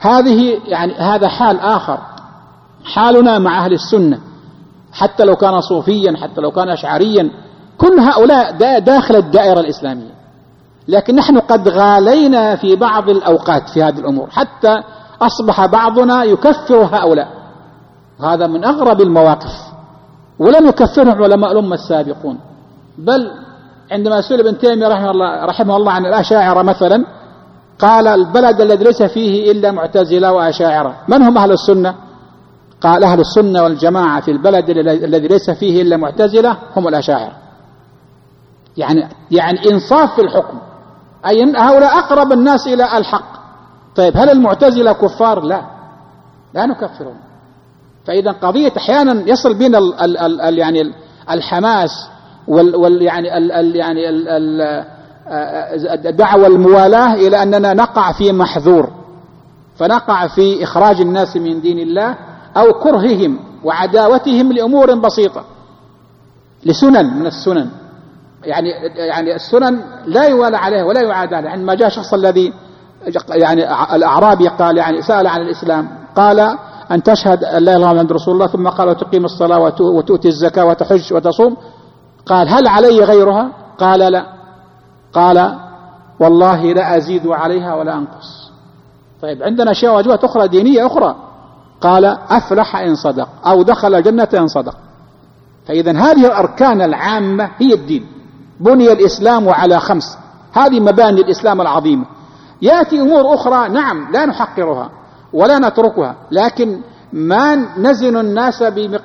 هذا حال آخر. حالنا مع أهل السنة، حتى لو كان صوفيا، حتى لو كان أشعريا، كل هؤلاء داخل الدائرة الإسلامية. لكن نحن قد غالينا في بعض الأوقات في هذه الأمور، حتى أصبح بعضنا يكفر هؤلاء. هذا من أغرب المواقف، ولم يكفرهم علماء الأمة السابقون. بل عندما سئل ابن تيمية رحمه الله عن الأشاعرة مثلا، قال: البلد الذي ليس فيه إلا معتزلة وأشاعرة. من هم أهل السنة؟ قال: أهل السنة والجماعة في البلد الذي ليس فيه إلا معتزلة هم الأشاعرة. يعني إنصاف في الحكم، أي أن هؤلاء أقرب الناس إلى الحق. طيب هل المعتزلة كفار؟ لا نكفرهم. فإذا قضية أحيانا يصل بنا يعني الحماس الدعوة الموالاة إلى أننا نقع في محذور، فنقع في إخراج الناس من دين الله أو كرههم وعداوتهم لأمور بسيطة، لسنن من السنن. يعني السنن لا يوالى عليها ولا يعاد عليها. عندما جاء شخص الذي الأعرابي قال سأل عن الإسلام، قال: أن تشهد أن لا إله إلا الله محمد رسول الله، ثم قال: وتقيم الصلاة وتؤتي الزكاة وتحج وتصوم. قال: هل علي غيرها؟ قال: لا. قال: والله لا أزيد عليها ولا أنقص. طيب عندنا أشياء واجبات أخرى دينية أخرى، قال أفلح إن صدق أو دخل الجنة إن صدق. فإذا هذه الأركان العامة هي الدين. بني الإسلام على 5، هذه مباني الإسلام العظيمة. يأتي أمور أخرى نعم لا نحقرها ولا نتركها، لكن ما نزن الناس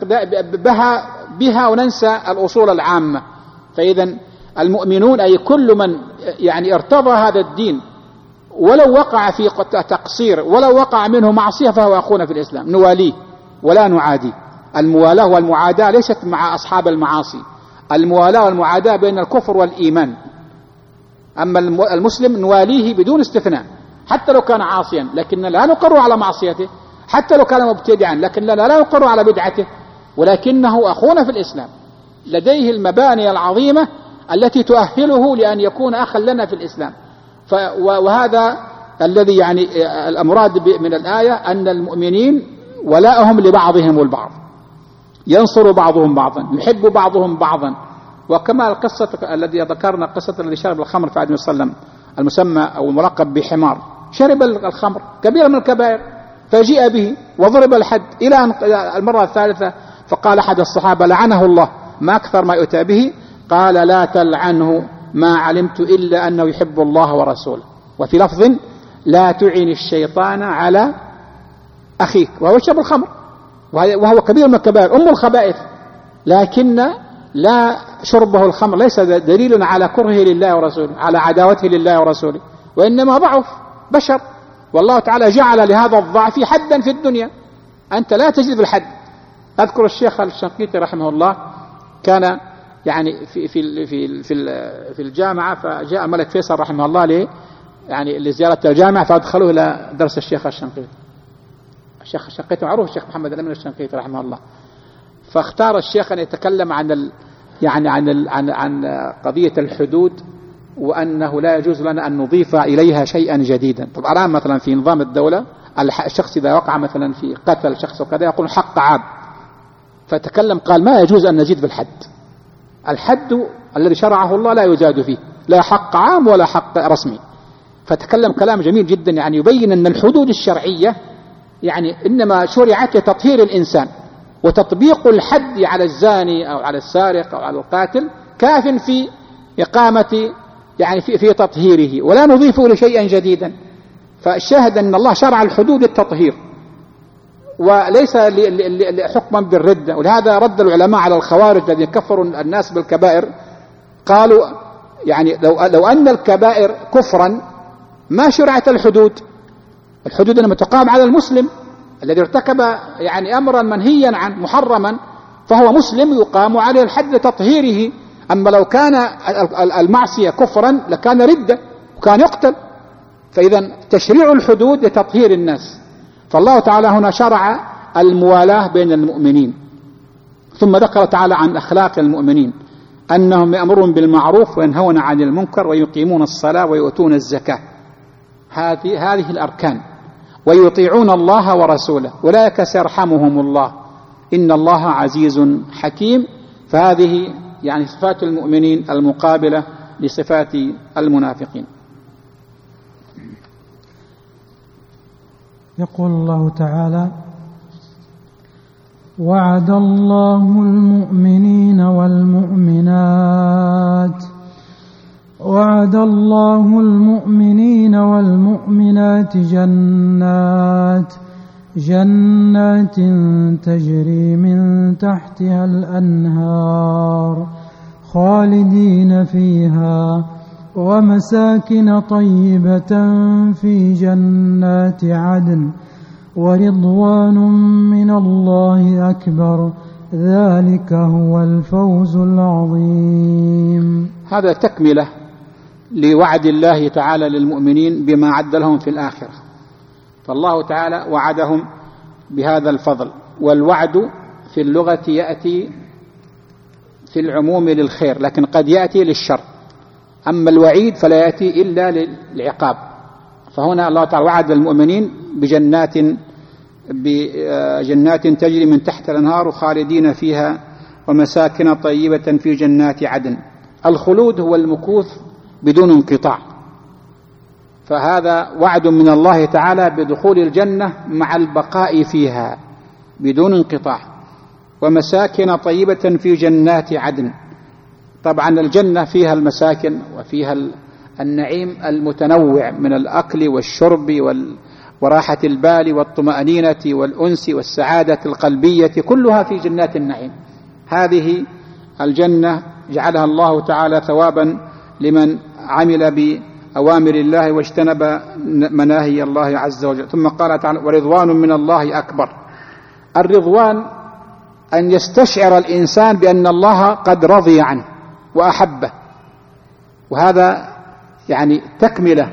بها وننسى الأصول العامة. فإذا المؤمنون أي كل من يعني ارتضى هذا الدين ولو وقع في تقصير ولو وقع منه معصية فهو أخونا في الإسلام، نواليه ولا نعاديه. الموالاة والمعاداة ليست مع أصحاب المعاصي، الموالاة والمعاداة بين الكفر والإيمان. أما المسلم نواليه بدون استثناء حتى لو كان عاصيا، لكن لا نقر على معصيته، حتى لو كان مبتدعا لكن لا نقر على بدعته، ولكنه أخونا في الإسلام، لديه المباني العظيمة التي تؤهله لأن يكون أخا لنا في الإسلام. وهذا الذي يعني المراد من الآية، أن المؤمنين ولاءهم لبعضهم البعض، ينصر بعضهم بعضا، يحب بعضهم بعضا. وكما القصة الذي ذكرنا، قصة الذي شرب الخمر في عهد النبي صلى الله عليه وسلم، المسمى أو الملقب بحمار، شرب الخمر كبيرة من الكبائر فجيء به وضرب الحد إلى أن المرة الثالثة فقال أحد الصحابة لعنه الله ما أكثر ما يؤتى به، قال لا تلعنه ما علمت إلا أنه يحب الله ورسوله. وفي لفظ لا تعين الشيطان على أخيك، وهو شرب الخمر وهو كبير من الكبائر أم الخبائث، لكن لا شربه الخمر ليس دليل على كرهه لله ورسوله، على عداوته لله ورسوله، وإنما ضعف بشر، والله تعالى جعل لهذا الضعف حدا في الدنيا، أنت لا تجد بالحد. أذكر الشيخ الشنقيطي رحمه الله كان يعني في الجامعة، فجاء الملك فيصل رحمه الله يعني لزيارة الجامعة، فأدخلوه إلى درس الشيخ الشنقيطي. الشيخ الشنقيطي معروف، الشيخ محمد الأمين الشنقيطي رحمه الله. فاختار الشيخ أن يتكلم عن قضية الحدود، وأنه لا يجوز لنا أن نضيف إليها شيئا جديدا. طبعا الآن مثلا في نظام الدولة الشخص إذا وقع مثلا في قتل شخص وكذا يقول حق عام، فتكلم قال ما يجوز أن نزيد في الحد، الحد الذي شرعه الله لا يزاد فيه، لا حق عام ولا حق رسمي. فتكلم كلام جميل جدا، يعني يبين أن الحدود الشرعية يعني إنما شرعت لتطهير الإنسان، وتطبيق الحد على الزاني أو على السارق أو على القاتل كاف في إقامة يعني في تطهيره، ولا نضيف لشيئا جديدا. فالشاهد أن الله شرع الحدود للتطهير وليس حكما بالردة. ولهذا رد العلماء على الخوارج الذين كفروا الناس بالكبائر، قالوا يعني لو أن الكبائر كفرا ما شرعت الحدود. الحدود لما تقام على المسلم الذي ارتكب يعني أمرا منهيا عن محرما، فهو مسلم يقام عليه الحد لتطهيره. أما لو كان المعصية كفرا لكان ردة وكان يقتل. فإذا تشريع الحدود لتطهير الناس. فالله تعالى هنا شرع الموالاة بين المؤمنين، ثم ذكر تعالى عن أخلاق المؤمنين أنهم يأمرون بالمعروف وينهون عن المنكر ويقيمون الصلاة ويؤتون الزكاة، هذه الأركان، ويطيعون الله ورسوله أولئك سيرحمهم الله إن الله عزيز حكيم. فهذه يعني صفات المؤمنين المقابلة لصفات المنافقين. يقول الله تعالى: وعد الله المؤمنين والمؤمنات جنات تجري من تحتها الأنهار خالدين فيها ومساكن طيبة في جنات عدن ورضوان من الله أكبر ذلك هو الفوز العظيم. هذا تكملة لوعد الله تعالى للمؤمنين بما عد لهم في الآخرة. فالله تعالى وعدهم بهذا الفضل، والوعد في اللغة يأتي في العموم للخير لكن قد يأتي للشر، أما الوعيد فلا يأتي إلا للعقاب. فهنا الله تعالى وعد المؤمنين بجنات تجري من تحت الأنهار خالدين فيها ومساكن طيبة في جنات عدن. الخلود هو المكوث بدون انقطاع، فهذا وعد من الله تعالى بدخول الجنة مع البقاء فيها. بدون انقطاع، ومساكن طيبة في جنات عدن. طبعا الجنة فيها المساكن وفيها النعيم المتنوع من الأكل والشرب وراحة البال والطمأنينة والأنس والسعادة القلبية، كلها في جنات النعيم. هذه الجنة جعلها الله تعالى ثوابا لمن عمل بأوامر الله واجتنب مناهي الله عز وجل. ثم قال تعالى: ورضوان من الله أكبر. الرضوان أن يستشعر الإنسان بأن الله قد رضي عنه وأحبه، وهذا يعني تكملة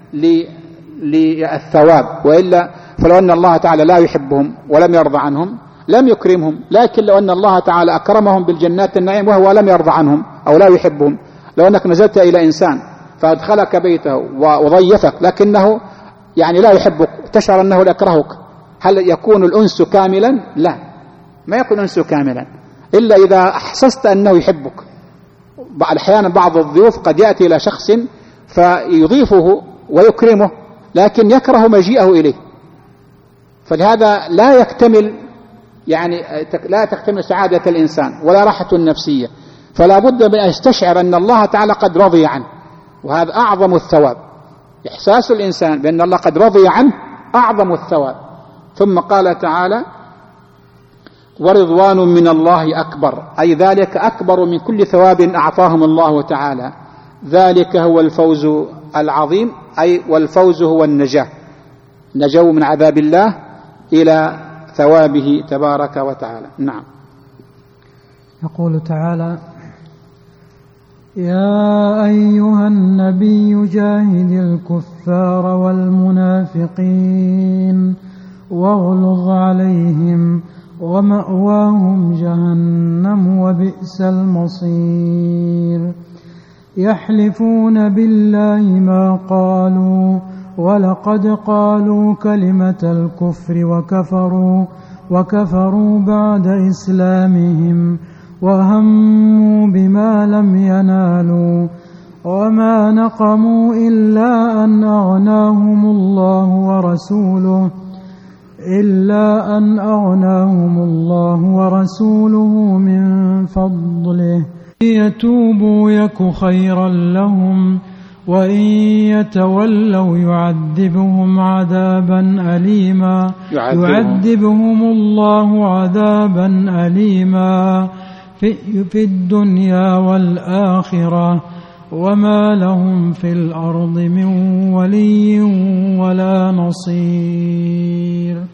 للثواب، وإلا فلو أن الله تعالى لا يحبهم ولم يرضى عنهم لم يكرمهم. لكن لو أن الله تعالى أكرمهم بالجنات النعيم وهو لم يرضى عنهم أو لا يحبهم، لو أنك نزلت إلى إنسان فأدخلك بيته وضيفك لكنه يعني لا يحبك، تشعر أنه يكرهك، هل يكون الأنس كاملا؟ لا، ما يكون الأنس كاملا إلا إذا أحسست أنه يحبك. أحيانا بعض الضيوف قد يأتي إلى شخص فيضيفه ويكرمه لكن يكره مجيئه إليه، فلهذا لا يكتمل يعني لا تكتمل سعادة الإنسان ولا راحته النفسية. فلا بد من أن يستشعر أن الله تعالى قد رضي عنه، وهذا أعظم الثواب. إحساس الإنسان بأن الله قد رضي عنه أعظم الثواب. ثم قال تعالى: ورضوان من الله أكبر، أي ذلك أكبر من كل ثواب أعطاهم الله تعالى. ذلك هو الفوز العظيم، أي والفوز هو النجاة، نجوا من عذاب الله إلى ثوابه تبارك وتعالى. نعم. يقول تعالى: يا أيها النبي جاهد الكفار والمنافقين واغلظ عليهم ومأواهم جهنم وبئس المصير. يحلفون بالله ما قالوا ولقد قالوا كلمة الكفر وكفروا بعد إسلامهم وهموا بما لم ينالوا وما نقموا إلا أن أغناهم الله ورسوله من فضله. يتوبوا يك خيرا لهم وإن يتولوا يعذبهم الله عذابا أليما في الدنيا والآخرة وما لهم في الأرض من ولي ولا نصير.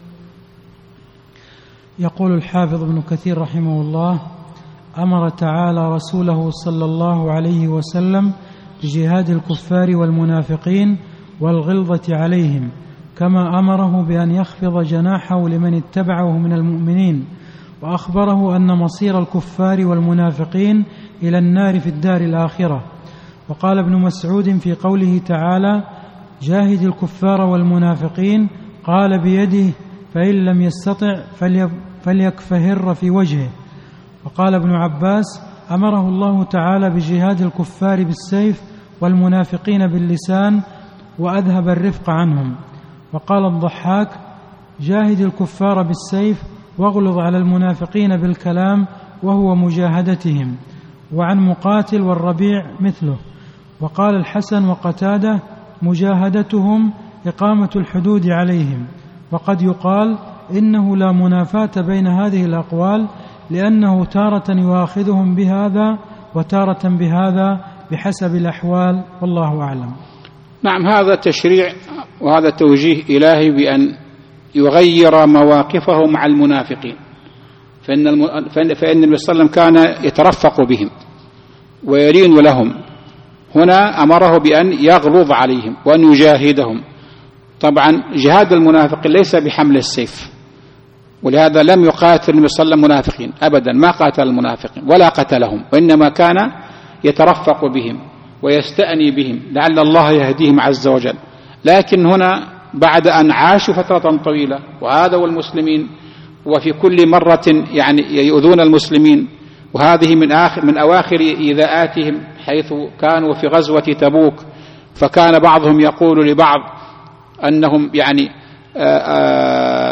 يقول الحافظ ابن كثير رحمه الله: أمر تعالى رسوله صلى الله عليه وسلم بجهاد الكفار والمنافقين والغلظة عليهم، كما أمره بأن يخفض جناحه لمن اتبعه من المؤمنين، وأخبره أن مصير الكفار والمنافقين إلى النار في الدار الآخرة. وقال ابن مسعود في قوله تعالى: جاهد الكفار والمنافقين، قال بيده، فإن لم يستطع فليكفهر في وجهه. وقال ابن عباس: أمره الله تعالى بجهاد الكفار بالسيف والمنافقين باللسان وأذهب الرفق عنهم. وقال الضحاك: جاهد الكفار بالسيف واغلظ على المنافقين بالكلام وهو مجاهدتهم. وعن مقاتل والربيع مثله. وقال الحسن وقتادة: مجاهدتهم إقامة الحدود عليهم. وقد يقال إنه لا منافاة بين هذه الأقوال، لأنه تارة يؤاخذهم بهذا وتارة بهذا بحسب الأحوال، والله أعلم. نعم، هذا تشريع وهذا توجيه إلهي بأن يغير مواقفه مع المنافقين، فإن النبي صلى الله عليه وسلم كان يترفق بهم ويلين لهم. هنا أمره بأن يغلظ عليهم وأن يجاهدهم. طبعا جهاد المنافقين ليس بحمل السيف، ولهذا لم يقاتل النبي صلى الله عليه وسلم منافقين أبدا، ما قاتل المنافقين ولا قتلهم، وإنما كان يترفق بهم ويستأني بهم لعل الله يهديهم عز وجل. لكن هنا بعد أن عاشوا فترة طويلة وآذوا المسلمين، وفي كل مرة يعني يؤذون المسلمين، وهذه من أواخر إيذاءاتهم، حيث كانوا في غزوة تبوك، فكان بعضهم يقول لبعض أنهم يعني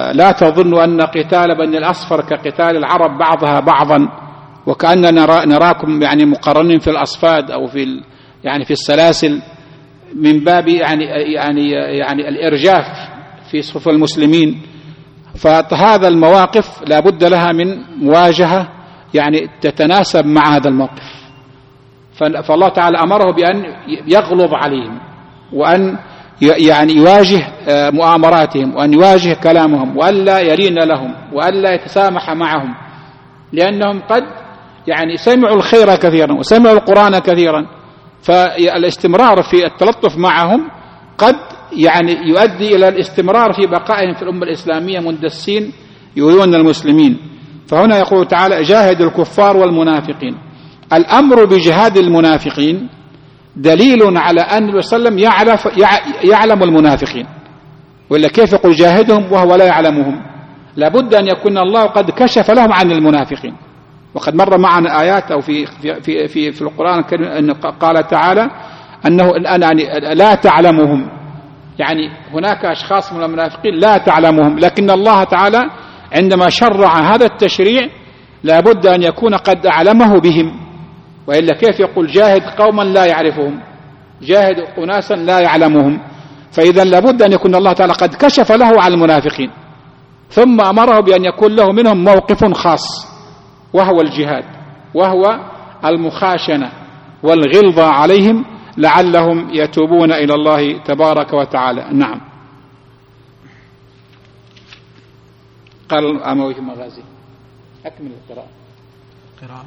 لا تظن أن قتال بني الأصفر كقتال العرب بعضها بعضا، وكأننا نراكم يعني مقرنين في الأصفاد أو في السلاسل من باب يعني الإرجاف في صفوف المسلمين. فهذا المواقف لا بد لها من مواجهة يعني تتناسب مع هذا الموقف. فالله تعالى أمره بأن يغلظ عليهم، وأن يعني يواجه مؤامراتهم، وأن يواجه كلامهم، وألا يلين لهم، وألا يتسامح معهم، لأنهم قد يعني سمعوا الخير كثيرا وسمعوا القرآن كثيرا، فالاستمرار في التلطف معهم قد يعني يؤدي إلى الاستمرار في بقائهم في الأمة الإسلامية مندسين يؤذون المسلمين. فهنا يقول تعالى: جاهد الكفار والمنافقين. الأمر بجهاد المنافقين دليل على أن النبي صلى الله عليه وسلم يعلم المنافقين، وإلا كيف يقول جاهدهم وهو لا يعلمهم؟ لابد أن يكون الله قد كشف لهم عن المنافقين. وقد مر معنا آيات أو في القرآن الكريم أن قال تعالى أنه يعني لا تعلمهم، يعني هناك أشخاص من المنافقين لا تعلمهم، لكن الله تعالى عندما شرع هذا التشريع لابد أن يكون قد أعلمه بهم، وإلا كيف يقول جاهد قوما لا يعرفهم، جاهد أناسا لا يعلمهم؟ فإذا لابد أن يكون الله تعالى قد كشف له عن المنافقين، ثم أمره بأن يكون له منهم موقف خاص، وهو الجهاد، وهو المخاشنة والغلظة عليهم لعلهم يتوبون إلى الله تبارك وتعالى. نعم. قال الأموي في مغازي. أكمل القراءة.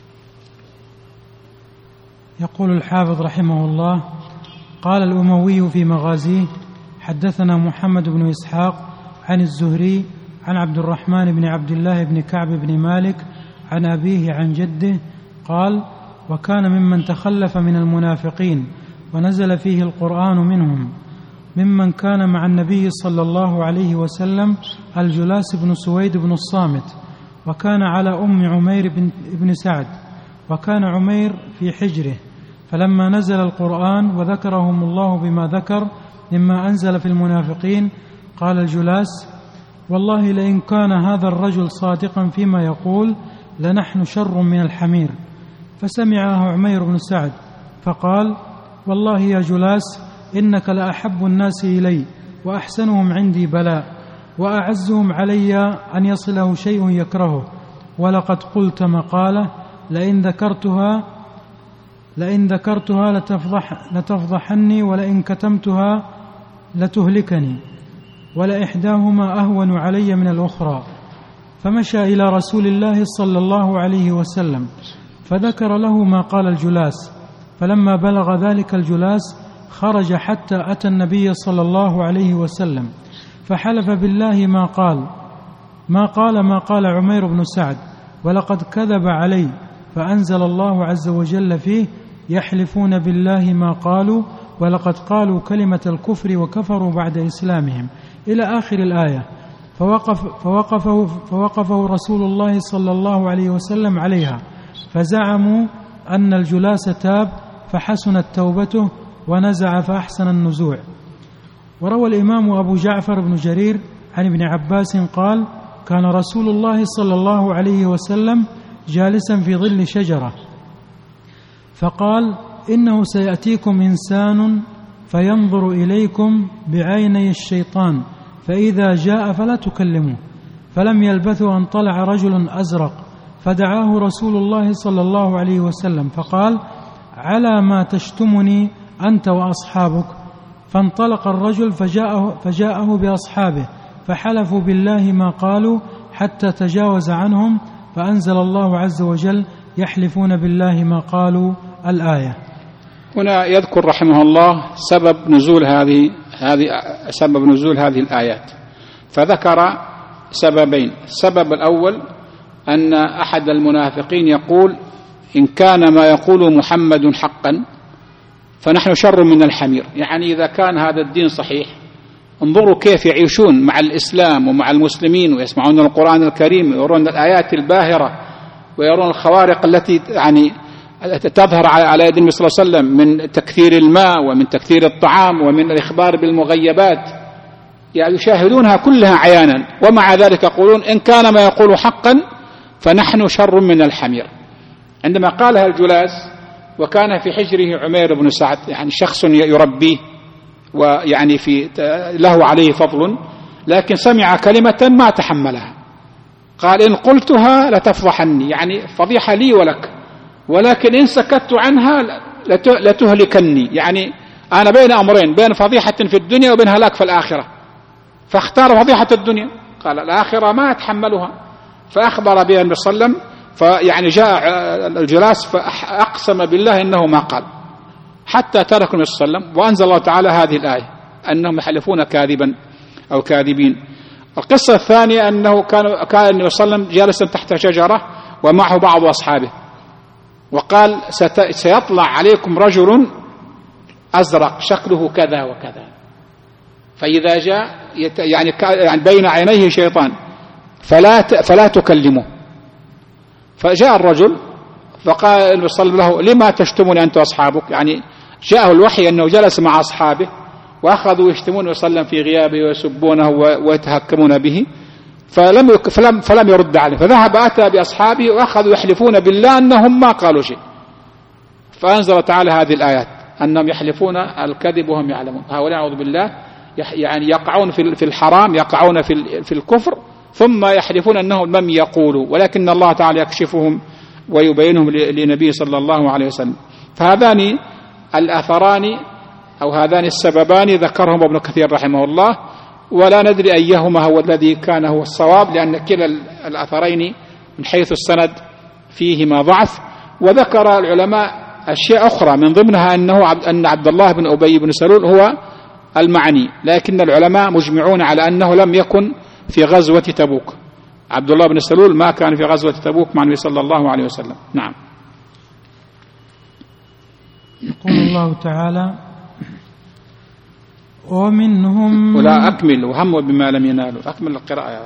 يقول الحافظ رحمه الله: قال الأموي في مغازيه: حدثنا محمد بن إسحاق عن الزهري عن عبد الرحمن بن عبد الله بن كعب بن مالك عن أبيه عن جده قال: وكان ممن تخلف من المنافقين ونزل فيه القرآن منهم ممن كان مع النبي صلى الله عليه وسلم الجلاس بن سويد بن الصامت، وكان على أم عمير بن سعد، وكان عمير في حجره، فلما نزل القرآن وذكرهم الله بما ذكر مما أنزل في المنافقين قال الجلاس: والله لئن كان هذا الرجل صادقا فيما يقول لنحن شر من الحمير. فسمعه عمير بن سعد فقال: والله يا جلاس إنك لأحب الناس إلي وأحسنهم عندي بلاء وأعزهم علي أن يصله شيء يكرهه، ولقد قلت مقالة لئن ذكرتها لتفضحني، ولئن كتمتها لتهلكني، ولإحداهما أهون علي من الأخرى. فمشى إلى رسول الله صلى الله عليه وسلم فذكر له ما قال الجلاس، فلما بلغ ذلك الجلاس خرج حتى أتى النبي صلى الله عليه وسلم فحلف بالله ما قال عمير بن سعد، ولقد كذب علي، فأنزل الله عز وجل فيه: يحلفون بالله ما قالوا ولقد قالوا كلمة الكفر وكفروا بعد إسلامهم، إلى آخر الآية. فوقفه رسول الله صلى الله عليه وسلم عليها، فزعموا أن الجلاس تاب فحسنت توبته ونزع فأحسن النزوع. وروى الإمام أبو جعفر بن جرير عن ابن عباس قال: كان رسول الله صلى الله عليه وسلم جالسا في ظل شجرة فقال: إنه سيأتيكم إنسان فينظر إليكم بعيني الشيطان، فإذا جاء فلا تكلموه. فلم يلبثوا أن طلع رجل أزرق فدعاه رسول الله صلى الله عليه وسلم فقال: على ما تشتمني أنت وأصحابك؟ فانطلق الرجل فجاءه بأصحابه فحلفوا بالله ما قالوا حتى تجاوز عنهم، فأنزل الله عز وجل: يحلفون بالله ما قالوا، الآية. هنا يذكر رحمه الله سبب نزول هذه الآيات، فذكر سببين. السبب الأول أن أحد المنافقين يقول: إن كان ما يقول محمد حقا فنحن شر من الحمير، يعني إذا كان هذا الدين صحيح انظروا كيف يعيشون مع الإسلام ومع المسلمين ويسمعون القرآن الكريم ويرون الآيات الباهرة ويرون الخوارق التي يعني تظهر على يد النبي صلى الله عليه وسلم من تكثير الماء ومن تكثير الطعام ومن الإخبار بالمغيبات. يعني يشاهدونها كلها عيانا، ومع ذلك يقولون إن كان ما يقول حقا فنحن شر من الحمير. عندما قالها الجلاس وكان في حجره عمير بن سعد، يعني شخص يربيه ويعني له عليه فضل، لكن سمع كلمة ما تحملها، قال إن قلتها لتفضحني، يعني فضيحة لي ولك، ولكن إن سكت عنها لتهلكني، يعني أنا بين أمرين، بين فضيحة في الدنيا وبين هلاك في الآخرة، فاختار فضيحة الدنيا، قال الآخرة ما أتحملها. فأخبر بها النبي صلى الله عليه وسلم، فيعني جاء الجلاس فأقسم بالله إنه ما قال، حتى ترك النبي صلى الله عليه وسلم، وأنزل الله تعالى هذه الآية أنهم يحلفون كاذبا أو كاذبين. القصة الثانية أنه كان النبي صلى الله عليه وسلم جالسا تحت شجرة ومعه بعض أصحابه، وقال سيطلع عليكم رجل أزرق شكله كذا وكذا، فإذا جاء يعني بين عينيه شيطان فلا تكلمه. فجاء الرجل فقال النبي صلى الله عليه وسلم له لما تشتموني أنت وأصحابك، يعني جاءه الوحي أنه جلس مع أصحابه وأخذوا يشتمون وسلم في غيابه ويسبونه ويتهكمون به، فلم يرد عليه، فذهب أتى بأصحابه وأخذوا يحلفون بالله أنهم ما قالوا شيء، فأنزل تعالى هذه الآيات أنهم يحلفون الكذب وهم يعلمون. هؤلاء أعوذ بالله يعني يقعون في الحرام، يقعون في الكفر، ثم يحلفون أنهم لم يقولوا، ولكن الله تعالى يكشفهم ويبينهم لنبيه صلى الله عليه وسلم. فهذان الأثران أو هذان السببان ذكرهم ابن كثير رحمه الله، ولا ندري أيهما هو الذي كان هو الصواب، لأن كلا الأثرين من حيث السند فيهما ضعف. وذكر العلماء أشياء أخرى من ضمنها أن عبد الله بن أبي بن سلول هو المعني، لكن العلماء مجمعون على أنه لم يكن في غزوة تبوك. عبد الله بن سلول ما كان في غزوة تبوك مع النبي صلى الله عليه وسلم. نعم. يقول الله تعالى ومنهم، ولا أكمل وهم بما لم ينالوا، أكمل القراءة.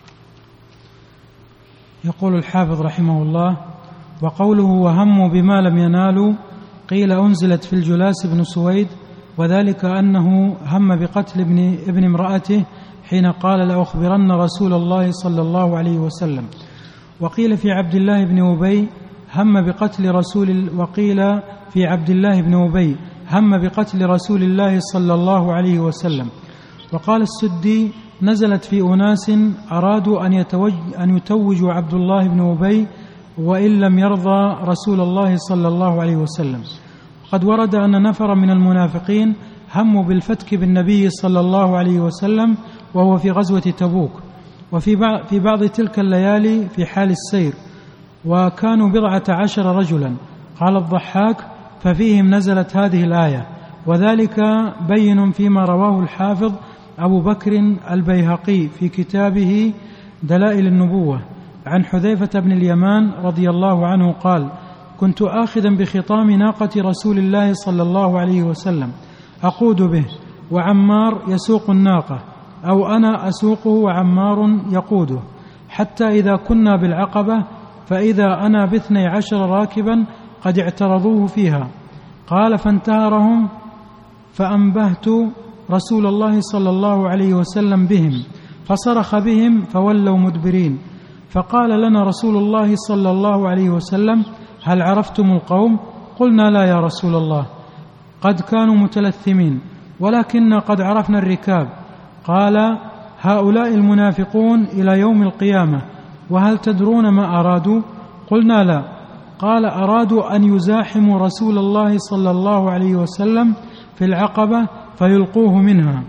يقول الحافظ رحمه الله وقوله وهموا بما لم ينالوا قيل أنزلت في الجلاس بن سويد، وذلك أنه هم بقتل ابن امرأته حين قال لأخبرن رسول الله صلى الله عليه وسلم. وقيل في عبد الله بن أبي هم بقتل وقيل في عبد الله بن أبي هم بقتل رسول الله صلى الله عليه وسلم. وقال السدي نزلت في أناس أرادوا أن يتوجوا عبد الله بن أبي وإن لم يرضى رسول الله صلى الله عليه وسلم. قد ورد أن نفر من المنافقين هموا بالفتك بالنبي صلى الله عليه وسلم وهو في غزوة تبوك، وفي بعض تلك الليالي في حال السير، وكانوا 14 رجلا. قال الضحاك ففيهم نزلت هذه الآية، وذلك بين فيما رواه الحافظ أبو بكر البيهقي في كتابه دلائل النبوة عن حذيفة بن اليمان رضي الله عنه قال كنت آخذا بخطام ناقة رسول الله صلى الله عليه وسلم أقود به وعمار يسوق الناقة، أو أنا أسوقه وعمار يقوده، حتى إذا كنا بالعقبة فإذا أنا ب12 راكبا قد اعترضوه فيها. قال فانتهرهم فأنبهت رسول الله صلى الله عليه وسلم بهم، فصرخ بهم فولوا مدبرين. فقال لنا رسول الله صلى الله عليه وسلم هل عرفتم القوم؟ قلنا لا يا رسول الله، قد كانوا متلثمين، ولكن قد عرفنا الركاب. قال هؤلاء المنافقون إلى يوم القيامة، وهل تدرون ما أرادوا؟ قلنا لا. قال أرادوا أن يزاحموا رسول الله صلى الله عليه وسلم في العقبة فيلقوه منها.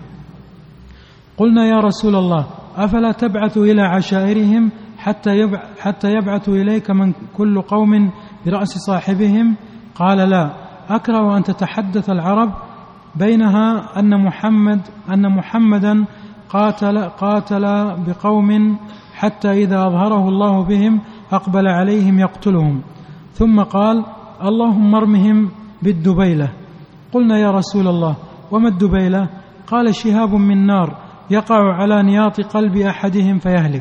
قلنا يا رسول الله أفلا تبعث إلى عشائرهم حتى يبعث إليك من كل قوم برأس صاحبهم؟ قال لا، أكره أن تتحدث العرب بينها أن محمدا قاتل بقوم حتى إذا أظهره الله بهم أقبل عليهم يقتلهم. ثم قال اللهم ارمهم بالدبيلة. قلنا يا رسول الله وما الدبيلة؟ قال شهاب من نار يقع على نياط قلب أحدهم فيهلك.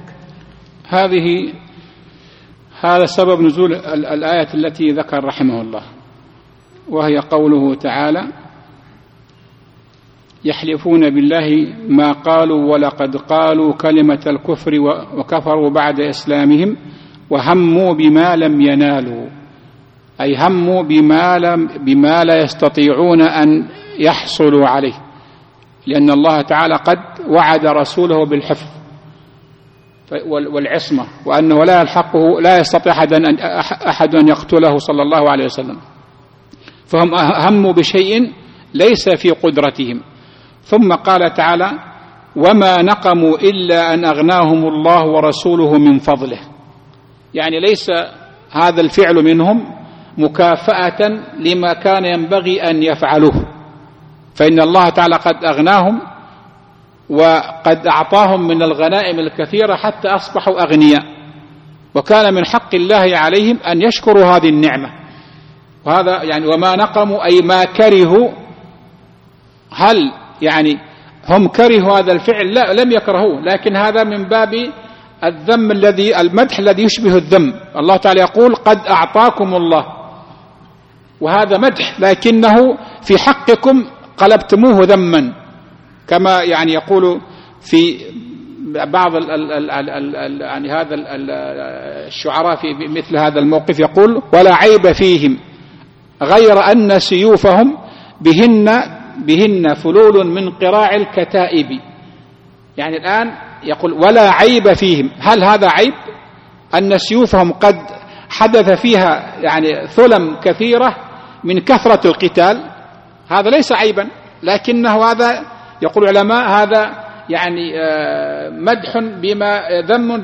هذا سبب نزول الآية التي ذكر رحمه الله، وهي قوله تعالى يحلفون بالله ما قالوا ولقد قالوا كلمة الكفر وكفروا بعد إسلامهم وهموا بما لم ينالوا، أي هموا بما لا يستطيعون أن يحصلوا عليه، لأن الله تعالى قد وعد رسوله بالحفظ والعصمة، وأنه لا يلحقه، لا يستطيع أحد أن يقتله صلى الله عليه وسلم، فهم هموا بشيء ليس في قدرتهم. ثم قال تعالى: وما نقموا إلا أن أغناهم الله ورسوله من فضله، يعني ليس هذا الفعل منهم مكافأة لما كان ينبغي أن يفعلوه، فإن الله تعالى قد أغناهم وقد أعطاهم من الغنائم الكثيرة حتى أصبحوا أغنياء، وكان من حق الله عليهم أن يشكروا هذه النعمة. وهذا يعني وما نقموا أي ما كرهوا. هل يعني هم كرهوا هذا الفعل؟ لا، لم يكرهوه، لكن هذا من باب الذم المدح الذي يشبه الذم. الله تعالى يقول: قد أعطاكم الله، وهذا مدح، لكنه في حقكم قلبتموه ذما، كما يعني يقول في بعض يعني هذا الشعراء في مثل هذا الموقف، يقول: ولا عيب فيهم غير أن سيوفهم بهن فلول من قراع الكتائب. يعني الآن يقول: ولا عيب فيهم. هل هذا عيب أن سيوفهم قد حدث فيها يعني ثلم كثيرة من كثرة القتال؟ هذا ليس عيبا، لكنه هذا يقول العلماء هذا يعني مدح ذم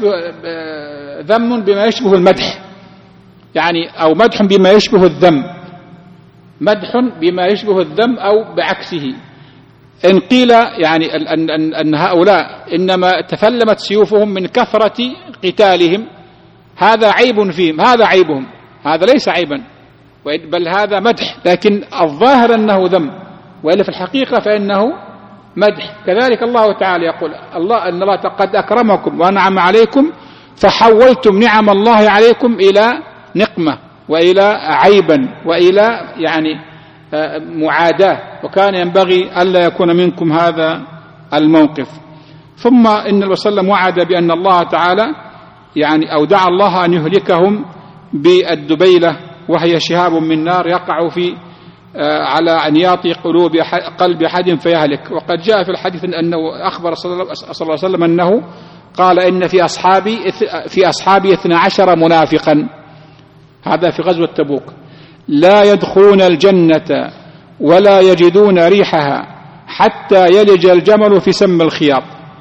بما يشبه المدح، يعني أو مدح بما يشبه الذم، مدح بما يشبه الذم أو بعكسه. إن قيل يعني أن هؤلاء إنما تفلمت سيوفهم من كثرة قتالهم، هذا عيب فيهم، هذا عيبهم، هذا ليس عيبا، بل هذا مدح، لكن الظاهر أنه ذم، وإلا في الحقيقة فإنه مدح. كذلك الله تعالى يقول: أن الله قد أكرمكم وأنعم عليكم فحولتم نعم الله عليكم إلى نقمة وإلى عيبا وإلى يعني معاداة، وكان ينبغي ألا يكون منكم هذا الموقف. ثم إن النبي صلى الله عليه وسلم وعد بأن الله تعالى يعني أو دعا الله أن يهلكهم بالدبيلة، وهي شهاب من نار يقع على أنياط قلب أحد فيهلك. وقد جاء في الحديث أنه أخبر صلى الله عليه وسلم أنه قال: إن في أصحابي 12 منافقا، هذا في غزوة تبوك، لا يدخلون الجنة ولا يجدون ريحها حتى يلج الجمل في سم الخياط،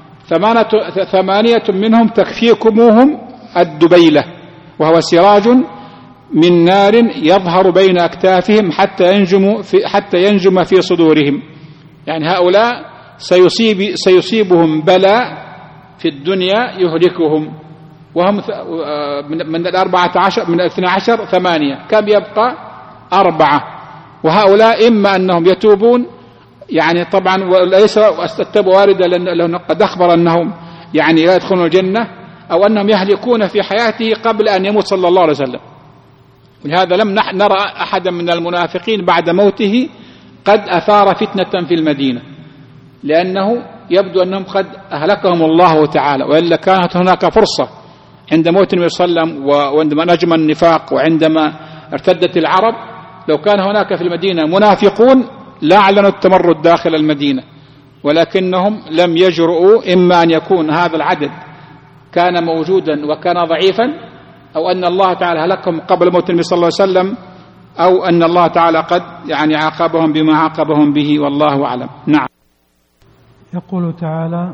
8 منهم تكفيكموهم الدبيلة، وهو سراج من نار يظهر بين أكتافهم حتى ينجم في صدورهم. يعني هؤلاء سيصيبهم بلاء في الدنيا يهلكهم، وهم من 12 8، كم يبقى 4. وهؤلاء إما أنهم يتوبون، يعني طبعا وليس التوبة واردة لأنه قد أخبر أنهم يعني لا يدخلون الجنة، أو أنهم يهلكون في حياته قبل أن يموت صلى الله عليه وسلم. ولهذا لم نرى أحدا من المنافقين بعد موته قد أثار فتنة في المدينة، لأنه يبدو أنهم قد أهلكهم الله تعالى، وإلا كانت هناك فرصة عند موت النبي صلى الله عليه وسلم وعندما نجم النفاق وعندما ارتدت العرب، لو كان هناك في المدينة منافقون لا أعلنوا التمرد داخل المدينة، ولكنهم لم يجرؤوا، إما أن يكون هذا العدد كان موجودا وكان ضعيفا، أو أن الله تعالى هلكهم قبل موت النبي صلى الله عليه وسلم، أو أن الله تعالى قد يعني عاقبهم بما عاقبهم به، والله أعلم. نعم. يقول تعالى: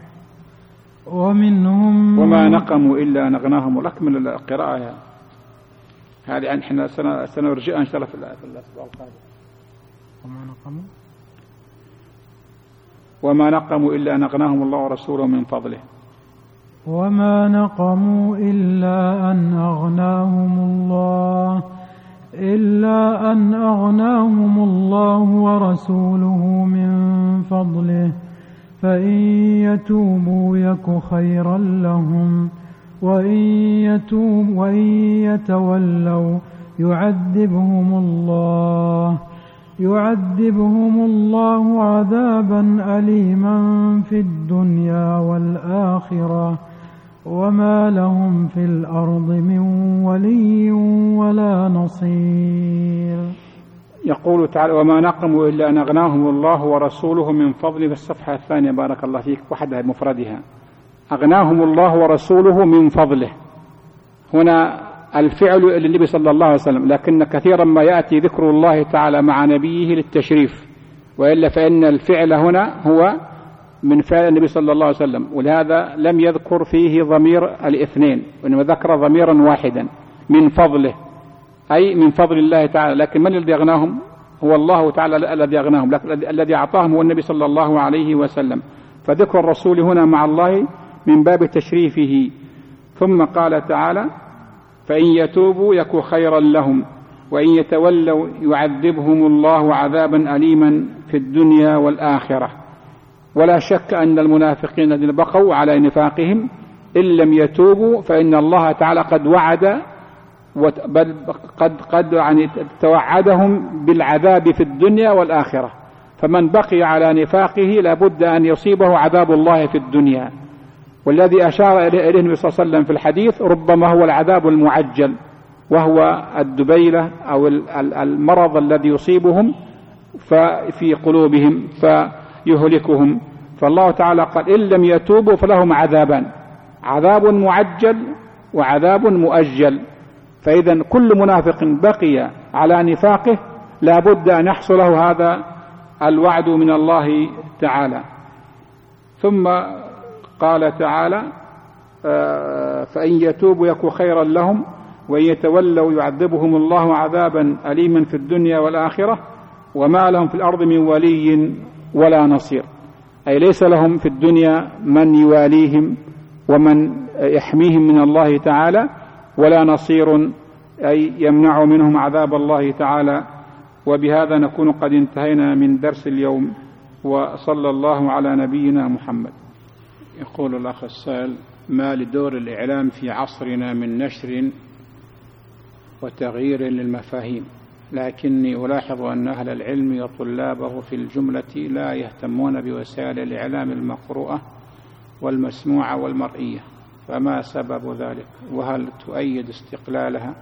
ومنهم وما نقموا إلا أن أغناهم. ونكمل القراءة هذه، احنا سنرجئها إن شاء الله في الأسبوع القادم. وما نقموا إلا أن أغناهم الله ورسوله من فضله. وما نقموا إلا أن أغناهم الله ورسوله من فضله، فإن يتوبوا يك خيرا لهم، وإن يتولوا يعذبهم الله يعذبهم الله عذابا أليما في الدنيا والآخرة وما لهم في الأرض من ولي ولا نصير. يقول تعالى: وما نقموا إلا أن أغناهم الله ورسوله من فضله. في الصفحة الثانية بارك الله فيك وحدها مفردها: أغناهم الله ورسوله من فضله. هنا الفعل للنبي صلى الله عليه وسلم، لكن كثيرا ما يأتي ذكر الله تعالى مع نبيه للتشريف، وإلا فإن الفعل هنا هو من فعل النبي صلى الله عليه وسلم، ولهذا لم يذكر فيه ضمير الاثنين، وإنما ذكر ضميرا واحدا: من فضله، أي من فضل الله تعالى. لكن من الذي أغناهم؟ هو الله تعالى الذي أغناهم، لكن الذي أعطاهم هو النبي صلى الله عليه وسلم. فذكر الرسول هنا مع الله من باب تشريفه. ثم قال تعالى: فإن يتوبوا يك خيرا لهم وإن يتولوا يعذبهم الله عذابا أليما في الدنيا والآخرة. ولا شك أن المنافقين الذين بقوا على نفاقهم إن لم يتوبوا فإن الله تعالى قد وعد، بل قد يعني توعدهم بالعذاب في الدنيا والآخرة. فمن بقي على نفاقه لابد أن يصيبه عذاب الله في الدنيا، والذي أشار إليه النبي صلى الله عليه وسلم في الحديث ربما هو العذاب المعجل، وهو الدبيلة أو المرض الذي يصيبهم في قلوبهم فيهلكهم. فالله تعالى قال: إن لم يتوبوا فلهم عذابان: عذاب معجل وعذاب مؤجل. فإذا كل منافق بقي على نفاقه لا بد أن يحصل له هذا الوعد من الله تعالى. ثم قال تعالى: فإن يتوبوا يك خيرا لهم وإن يتولوا يعذبهم الله عذابا أليما في الدنيا والآخرة وما لهم في الأرض من ولي ولا نصير. أي ليس لهم في الدنيا من يواليهم ومن يحميهم من الله تعالى، ولا نصير أي يمنع منهم عذاب الله تعالى. وبهذا نكون قد انتهينا من درس اليوم، وصلى الله على نبينا محمد. يقول الأخ السائل: ما لدور الإعلام في عصرنا من نشر وتغيير للمفاهيم، لكني ألاحظ أن أهل العلم وطلابه في الجملة لا يهتمون بوسائل الإعلام المقروءة والمسموعة والمرئية، فما سبب ذلك؟ وهل تؤيد استقلالها؟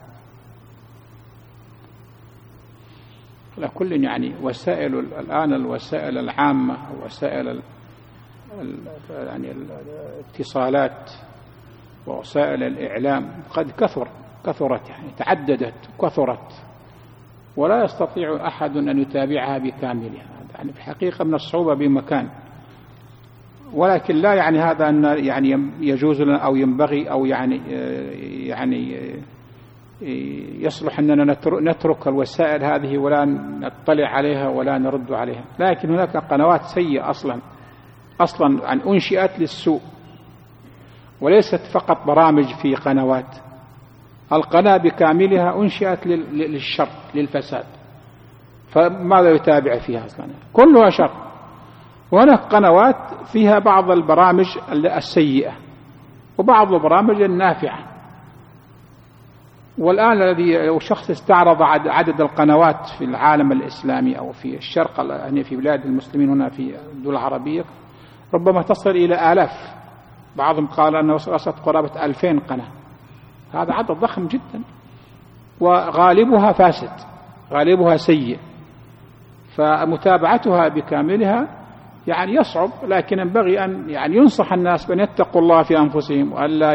لكل يعني وسائل الآن الوسائل العامة أو وسائل يعني الاتصالات ووسائل الإعلام قد كثرت يعني تعددت وكثرت، ولا يستطيع أحد أن يتابعها بكاملها. يعني في حقيقة من الصعوبة بمكان، ولكن لا يعني هذا أن يعني يجوز لنا أو ينبغي أو يعني يصلح أننا نترك الوسائل هذه ولا نطلع عليها ولا نرد عليها. لكن هناك قنوات سيئة أصلا عن أنشئت للسوء، وليست فقط برامج في قنوات. القناة بكاملها أنشئت للشر للفساد، فماذا يتابع فيها أصلا؟ كلها شر. وهناك قنوات فيها بعض البرامج السيئة وبعض البرامج النافعة. والآن الذي لو شخص استعرض عدد القنوات في العالم الإسلامي أو في الشرق يعني في بلاد المسلمين هنا في الدول العربية ربما تصل إلى آلاف، بعضهم قال أنه وصلت قرابة 2000 قناة. هذا عدد ضخم جدا، وغالبها فاسد، غالبها سيء، فمتابعتها بكاملها يعني يصعب. لكن ينبغي أن يعني ينصح الناس بأن يتقوا الله في أنفسهم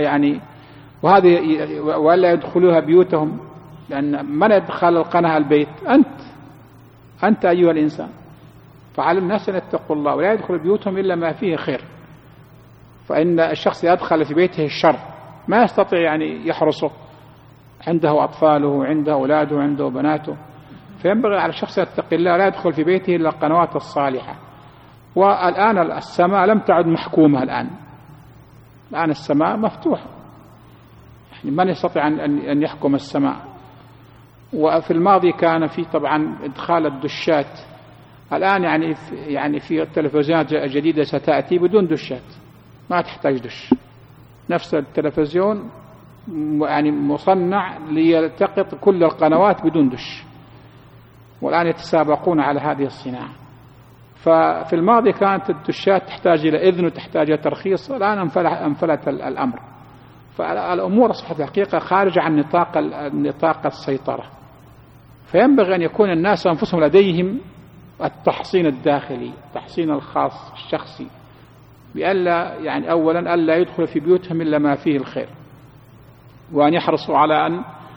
وألا يدخلوها بيوتهم، لأن من يدخل القناة البيت؟ أنت أيها الإنسان. فعلى الناس أن يتقوا الله ولا يدخل بيوتهم إلا ما فيه خير، فإن الشخص يدخل في بيته الشر ما يستطيع يعني يحرسه، عنده أطفاله، عنده أولاده، عنده بناته. فينبغي على الشخص يتقي الله لا يدخل في بيته إلا القنوات الصالحة. والآن السماء لم تعد محكومة، الآن السماء مفتوحة، يعني من يستطيع أن يحكم السماء. وفي الماضي كان في طبعا إدخال الدشات، الآن يعني في التلفزيونات الجديدة ستأتي بدون دشات، ما تحتاج دش، نفس التلفزيون يعني مصنع ليلتقط كل القنوات بدون دش. والآن يتسابقون على هذه الصناعة. ففي الماضي كانت الدشات تحتاج إلى إذن وتحتاج إلى ترخيص، الآن انفلت الأمر، فالأمور أصبحت الحقيقة خارجة عن نطاق السيطرة. فينبغي أن يكون الناس أنفسهم لديهم التحصين الداخلي، التحصين الخاص الشخصي، بألا يعني أولا ألا يدخل في بيوتهم إلا ما فيه الخير، وأن يحرصوا على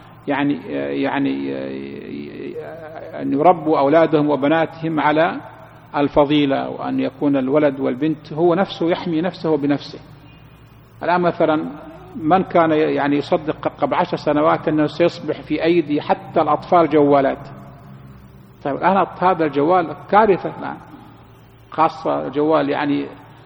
أن يربوا أولادهم وبناتهم على الفضيلة، وأن يكون الولد والبنت هو نفسه يحمي نفسه بنفسه. الآن مثلا من كان يصدق قبل 10 سنوات أنه سيصبح في أيدي حتى الأطفال جوالات. طيب الآن هذا الجوال كارثة الآن، خاصة جوال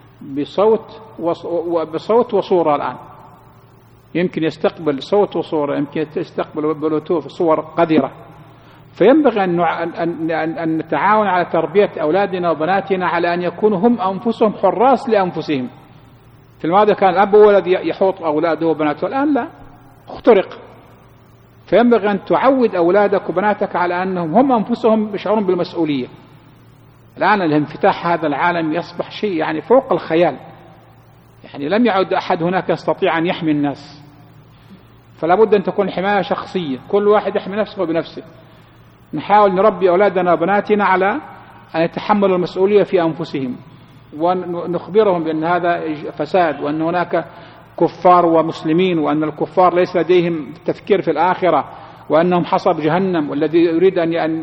بصوت وصورة، الآن يمكن يستقبل صوت وصورة، يمكن يستقبل بلوتوث صور قذرة. فينبغي أن نتعاون على تربية أولادنا وبناتنا على أن يكونوا هم أنفسهم حراس لأنفسهم. في الماضي كان الأب ولد يحوط أولاده وبناته، الآن لا، اخترق. فينبغي أن تعود أولادك وبناتك على أنهم هم أنفسهم يشعرون بالمسؤولية. الآن الانفتاح هذا العالم يصبح شيء فوق الخيال، لم يعد أحد هناك يستطيع أن يحمي الناس. فلا بد أن تكون حماية شخصية، كل واحد يحمي نفسه بنفسه. نحاول نربي أولادنا وبناتنا على أن يتحملوا المسؤولية في أنفسهم، ونخبرهم بأن هذا فساد، وأن هناك كفار ومسلمين، وأن الكفار ليس لديهم تفكير في الآخرة، وأنهم حصب جهنم، والذي يريد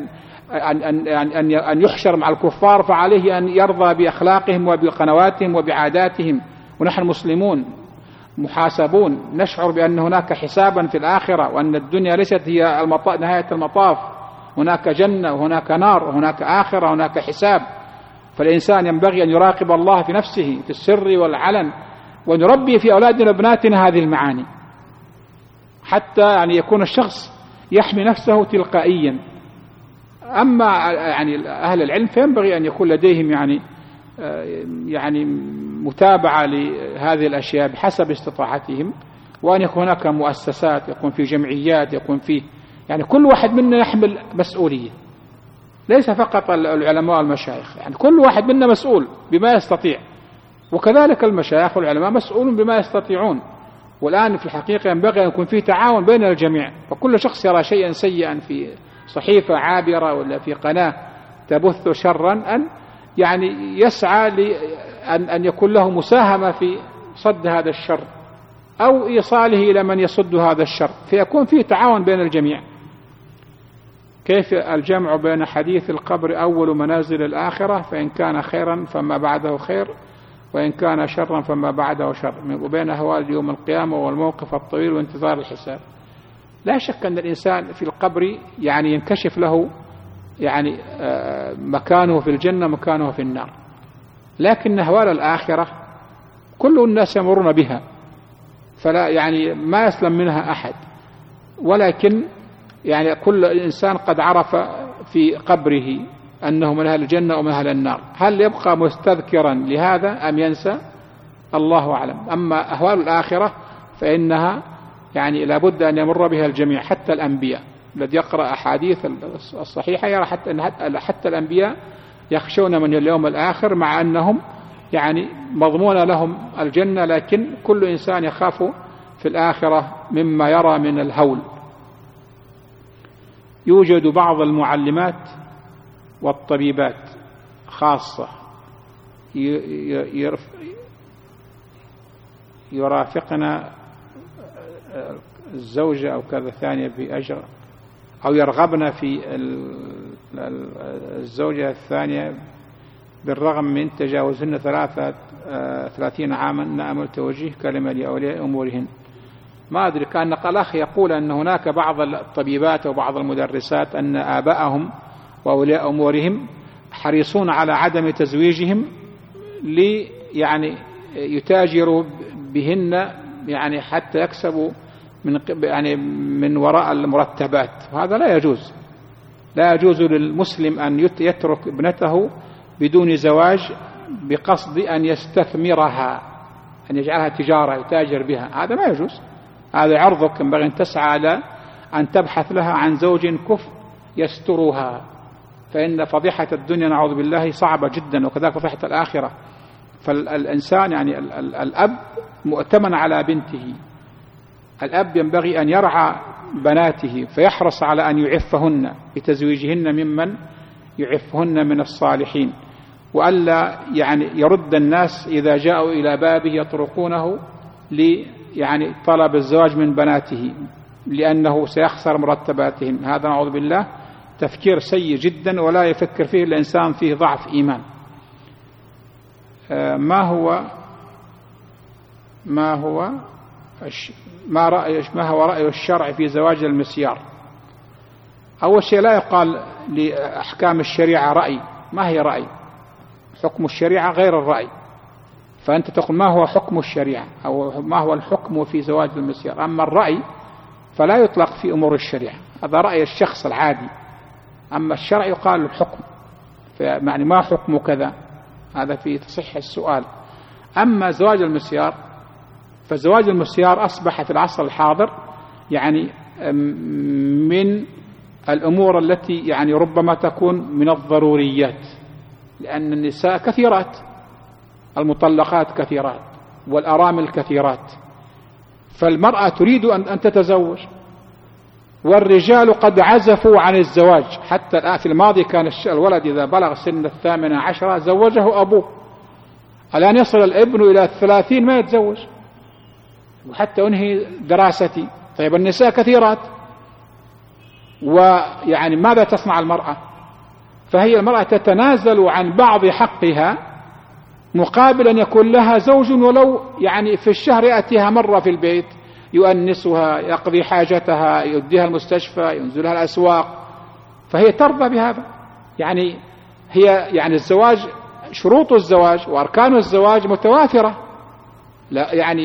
أن يحشر مع الكفار فعليه أن يرضى بأخلاقهم وبقنواتهم وبعاداتهم. ونحن مسلمون محاسبون، نشعر بأن هناك حسابا في الآخرة، وأن الدنيا ليست هي نهاية المطاف، هناك جنة وهناك نار وهناك آخرة وهناك حساب. فالإنسان ينبغي أن يراقب الله في نفسه في السر والعلن، ونربي في أولادنا وبناتنا هذه المعاني، حتى يكون الشخص يحمي نفسه تلقائيا. أما أهل العلم فينبغي أن يكون لديهم متابعة لهذه الأشياء بحسب استطاعتهم، وأن يكون هناك مؤسسات، يكون في جمعيات، يكون في كل واحد منا يحمل مسؤولية، ليس فقط العلماء والمشايخ، كل واحد منا مسؤول بما يستطيع، وكذلك المشايخ والعلماء مسؤولون بما يستطيعون. والآن في الحقيقة ينبغي أن يكون في تعاون بين الجميع، وكل شخص يرى شيئا سيئا في صحيفة عابرة ولا في قناة تبث شرا أن يسعى لأن يكون له مساهمة في صد هذا الشر أو إيصاله إلى من يصد هذا الشر، فيكون فيه تعاون بين الجميع. كيف الجمع بين حديث القبر أول منازل الآخرة، فإن كان خيرا فما بعده خير، وإن كان شرا فما بعده شر، وبين أهوال يوم القيامة والموقف الطويل وانتظار الحساب؟ لا شك أن الإنسان في القبر ينكشف له مكانه في الجنة مكانه في النار، لكن أهوال الآخرة كل الناس يمرون بها، فلا ما يسلم منها أحد، ولكن كل إنسان قد عرف في قبره أنه من أهل الجنة ومن أهل النار. هل يبقى مستذكرا لهذا أم ينسى؟ الله أعلم. أما أهوال الآخرة فإنها لابد أن يمر بها الجميع، حتى الأنبياء. الذي يقرأ أحاديث الصحيحة يرى حتى الأنبياء يخشون من اليوم الآخر، مع أنهم مضمون لهم الجنة، لكن كل إنسان يخاف في الآخرة مما يرى من الهول. يوجد بعض المعلمات والطبيبات خاصة يرافقن الزوجة أو كذا ثانية بأجر، أو يرغبن في الزوجة الثانية بالرغم من تجاوزهن 30 عاما، نأمل توجيه كلمة لأولياء أمورهن. ما أدري، كان الأخ يقول أن هناك بعض الطبيبات وبعض المدرسات أن آباءهم وأولياء أمورهم حريصون على عدم تزويجهم يتاجروا بهن حتى يكسبوا من وراء المرتبات، وهذا لا يجوز. لا يجوز للمسلم أن يترك ابنته بدون زواج بقصد أن يستثمرها، أن يجعلها تجارة يتاجر بها، هذا ما يجوز. هذا عرضك، ينبغي أن تسعى على أن تبحث لها عن زوج كفء يسترها فإن فضيحة الدنيا نعوذ بالله صعبة جدا، وكذلك فضيحة الآخرة. فالإنسان يعني الأب مؤتمن على بنته، الأب ينبغي أن يرعى بناته فيحرص على أن يعفهن بتزويجهن ممن يعفهن من الصالحين، وألا يعني يرد الناس إذا جاءوا إلى بابه يطرقونه يعني طلب الزواج من بناته لأنه سيخسر مرتباتهم. هذا نعوذ بالله تفكير سيء جدا، ولا يفكر فيه الإنسان فيه ضعف إيمان. ما هو رأي الشرع في زواج المسيار؟ أول شيء لا يقال لأحكام الشريعة رأي، ما هي رأي؟ حكم الشريعة غير الرأي. فأنت تقول ما هو حكم الشريعة أو ما هو الحكم في زواج المسيار. أما الرأي فلا يطلق في أمور الشريعة، هذا رأي الشخص العادي. أما الشرع يقال الحكم، يعني ما حكم كذا، هذا في تصحيح السؤال. أما زواج المسيار فزواج المسيار أصبح في العصر الحاضر يعني من الأمور التي يعني ربما تكون من الضروريات، لأن النساء كثيرات، المطلقات كثيرات والأرامل كثيرات، فالمرأة تريد أن تتزوج، والرجال قد عزفوا عن الزواج. حتى الآن في الماضي كان الولد إذا بلغ سن 18 زوجه أبوه، الآن يصل الابن إلى 30 ما يتزوج وحتى أنهي دراستي. طيب النساء كثيرات، ويعني ماذا تصنع المرأة؟ فهي المرأة تتنازل عن بعض حقها مقابل أن يكون لها زوج ولو يعني في الشهر يأتيها مرة في البيت يؤنسها، يقضي حاجتها، يوديها المستشفى، ينزلها الأسواق، فهي ترضى بهذا. يعني هي يعني الزواج، شروط الزواج وأركان الزواج متوافرة، لا يعني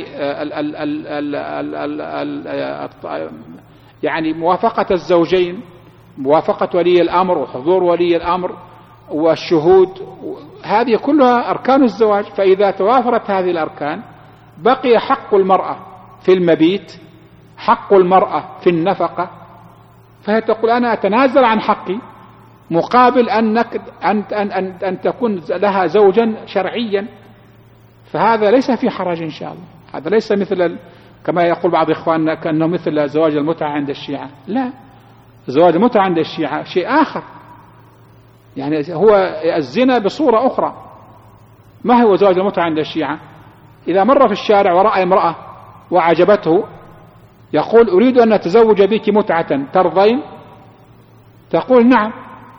يعني موافقة الزوجين، موافقة ولي الأمر وحضور ولي الأمر والشهود، هذه كلها أركان الزواج. فإذا توافرت هذه الأركان بقي حق المرأة في المبيت، حق المرأة في النفقة، فهي تقول أنا أتنازل عن حقي مقابل أن تكون لها زوجا شرعيا. فهذا ليس في حرج إن شاء الله، هذا ليس مثل كما يقول بعض إخواننا كأنه مثل زواج المتعة عند الشيعة. لا، زواج المتعة عند الشيعة شيء آخر، يعني هو الزنا بصورة أخرى. ما هو زواج المتعة عند الشيعة؟ إذا مر في الشارع ورأى امرأة وعجبته يقول أريد أن أتزوج بك متعة ترضين؟ تقول نعم.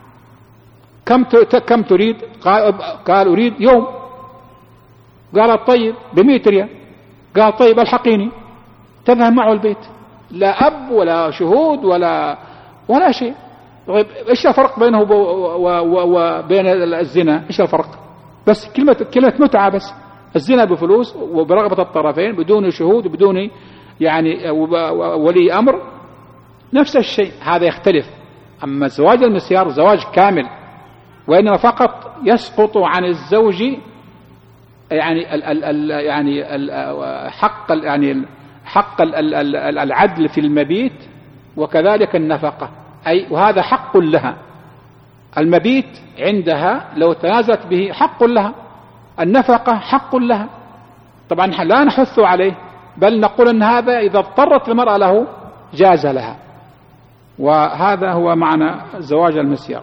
كم تريد؟ قال أريد يوم. قالت طيب ب100 ريال. قال طيب الحقيني. تذهب معه البيت، لا أب ولا شهود ولا شيء. طيب إيش الفرق بينه وبين الزنا؟ إيش الفرق؟ بس كلمة متعة بس. الزنا بفلوس وبرغبة الطرفين بدون شهود وبدون يعني ولي أمر، نفس الشيء. هذا يختلف. أما زواج المسيار زواج كامل، وإنما فقط يسقط عن الزوج يعني حق العدل في المبيت وكذلك النفقة، أي وهذا حق لها. المبيت عندها لو تنازلت به حق لها، النفقة حق لها. طبعا لا نحث عليه، بل نقول أن هذا إذا اضطرت المرأة له جاز لها. وهذا هو معنى زواج المسيار.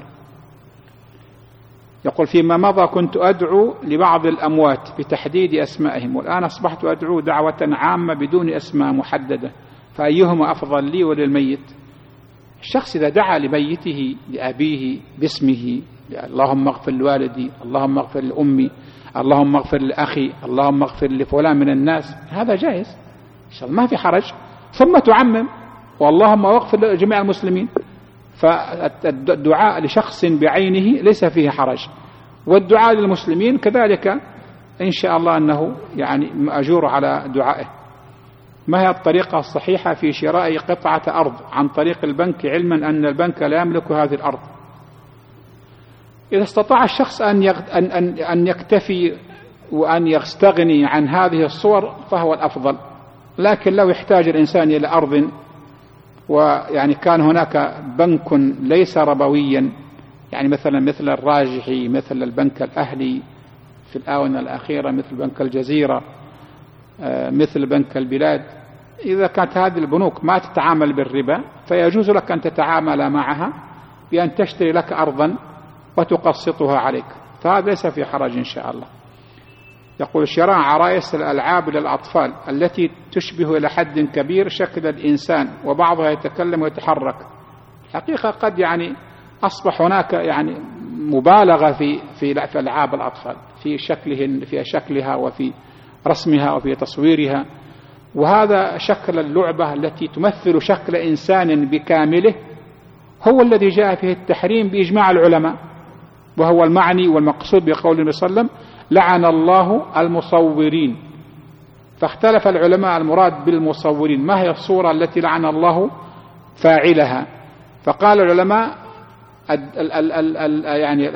يقول فيما مضى كنت أدعو لبعض الأموات بتحديد أسمائهم، والآن أصبحت أدعو دعوة عامة بدون أسماء محددة، فأيهما أفضل لي وللميت؟ الشخص إذا دعا لميته لأبيه باسمه، اللهم اغفر لوالدي، اللهم اغفر لأمي، اللهم اغفر لأخي، اللهم اغفر لفلان من الناس، هذا جائز إن شاء الله، ما في حرج. ثم تعمم واللهم اغفر لجميع المسلمين. فالدعاء لشخص بعينه ليس فيه حرج، والدعاء للمسلمين كذلك إن شاء الله أنه يعني مأجور على دعائه. ما هي الطريقة الصحيحة في شراء قطعة أرض عن طريق البنك، علما أن البنك لا يملك هذه الأرض؟ إذا استطاع الشخص أن يكتفي وأن يستغني عن هذه الصور فهو الأفضل. لكن لو يحتاج الإنسان إلى أرض ويعني كان هناك بنك ليس ربويا يعني مثل الراجحي، مثل البنك الأهلي في الآونة الأخيرة، مثل بنك الجزيرة، مثل بنك البلاد. إذا كانت هذه البنوك ما تتعامل بالربا فيجوز لك أن تتعامل معها بأن تشتري لك أرضا وتقسطها عليك، فهذا ليس في حرج إن شاء الله. يقول شراء عرايس الألعاب للأطفال التي تشبه إلى حد كبير شكل الإنسان وبعضها يتكلم ويتحرك. الحقيقة قد يعني أصبح هناك يعني مبالغة في ألعاب الأطفال، في شكلها وفي رسمها وفي تصويرها، وهذا شكل اللعبة التي تمثل شكل إنسان بكامله هو الذي جاء فيه التحريم بإجماع العلماء، وهو المعني والمقصود بقول النبي صلى الله عليه وسلم لعن الله المصورين. فاختلف العلماء المراد بالمصورين ما هي الصورة التي لعن الله فاعلها، فقال العلماء يعني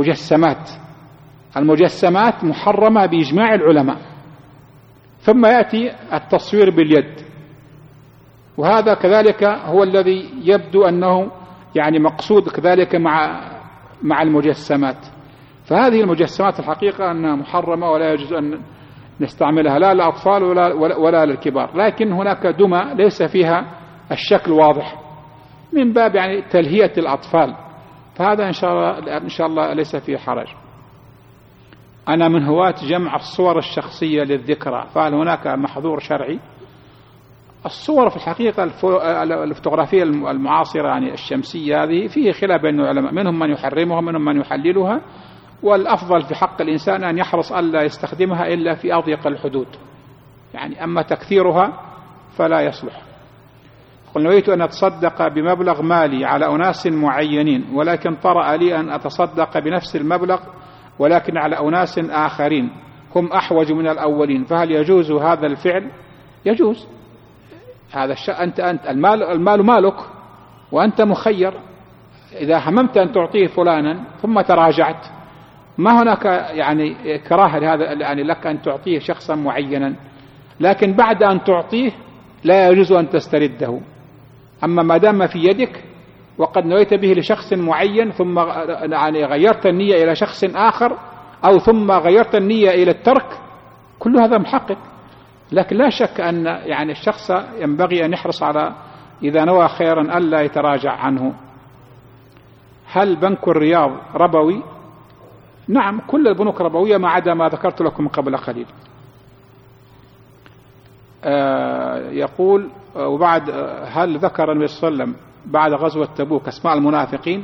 المجسمات محرمة بإجماع العلماء. ثم يأتي التصوير باليد، وهذا كذلك هو الذي يبدو أنه يعني مقصود كذلك مع المجسمات. فهذه المجسمات الحقيقة أنها محرمة ولا يجوز أن نستعملها لا للأطفال ولا للكبار، لكن هناك دمى ليس فيها الشكل واضح من باب يعني تلهية الأطفال، فهذا إن شاء الله ليس فيه حرج. أنا من هواة جمع الصور الشخصية للذكرى، فهل هناك محظور شرعي؟ الصور في الحقيقة الفوتوغرافية المعاصرة يعني الشمسية هذه فيه خلاف بين العلماء، منهم من يحرمها ومنهم من يحللها، والأفضل في حق الإنسان أن يحرص ألا يستخدمها إلا في أضيق الحدود، يعني أما تكثيرها فلا يصلح. قل نويت أن أتصدق بمبلغ مالي على أناس معينين، ولكن طرأ لي أن أتصدق بنفس المبلغ ولكن على أناس آخرين هم أحوج من الأولين، فهل يجوز هذا الفعل؟ يجوز. هذا أنت المال مالك وأنت مخير، إذا هممت أن تعطيه فلانا ثم تراجعت ما هناك يعني كراهة لهذا، يعني لك أن تعطيه شخصا معينا، لكن بعد أن تعطيه لا يجوز أن تسترده. أما ما دام في يدك وقد نويت به لشخص معين ثم يعني غيرت النية إلى شخص آخر أو ثم غيرت النية إلى الترك، كل هذا محقق. لكن لا شك أن يعني الشخص ينبغي أن يحرص على إذا نوى خيرا ألا يتراجع عنه. هل بنك الرياض ربوي؟ نعم، كل البنوك ربوية ما عدا ما ذكرت لكم قبل قليل. يقول وبعد هل ذكر النبي صلى الله عليه وسلم بعد غزوة تبوك أسماء المنافقين؟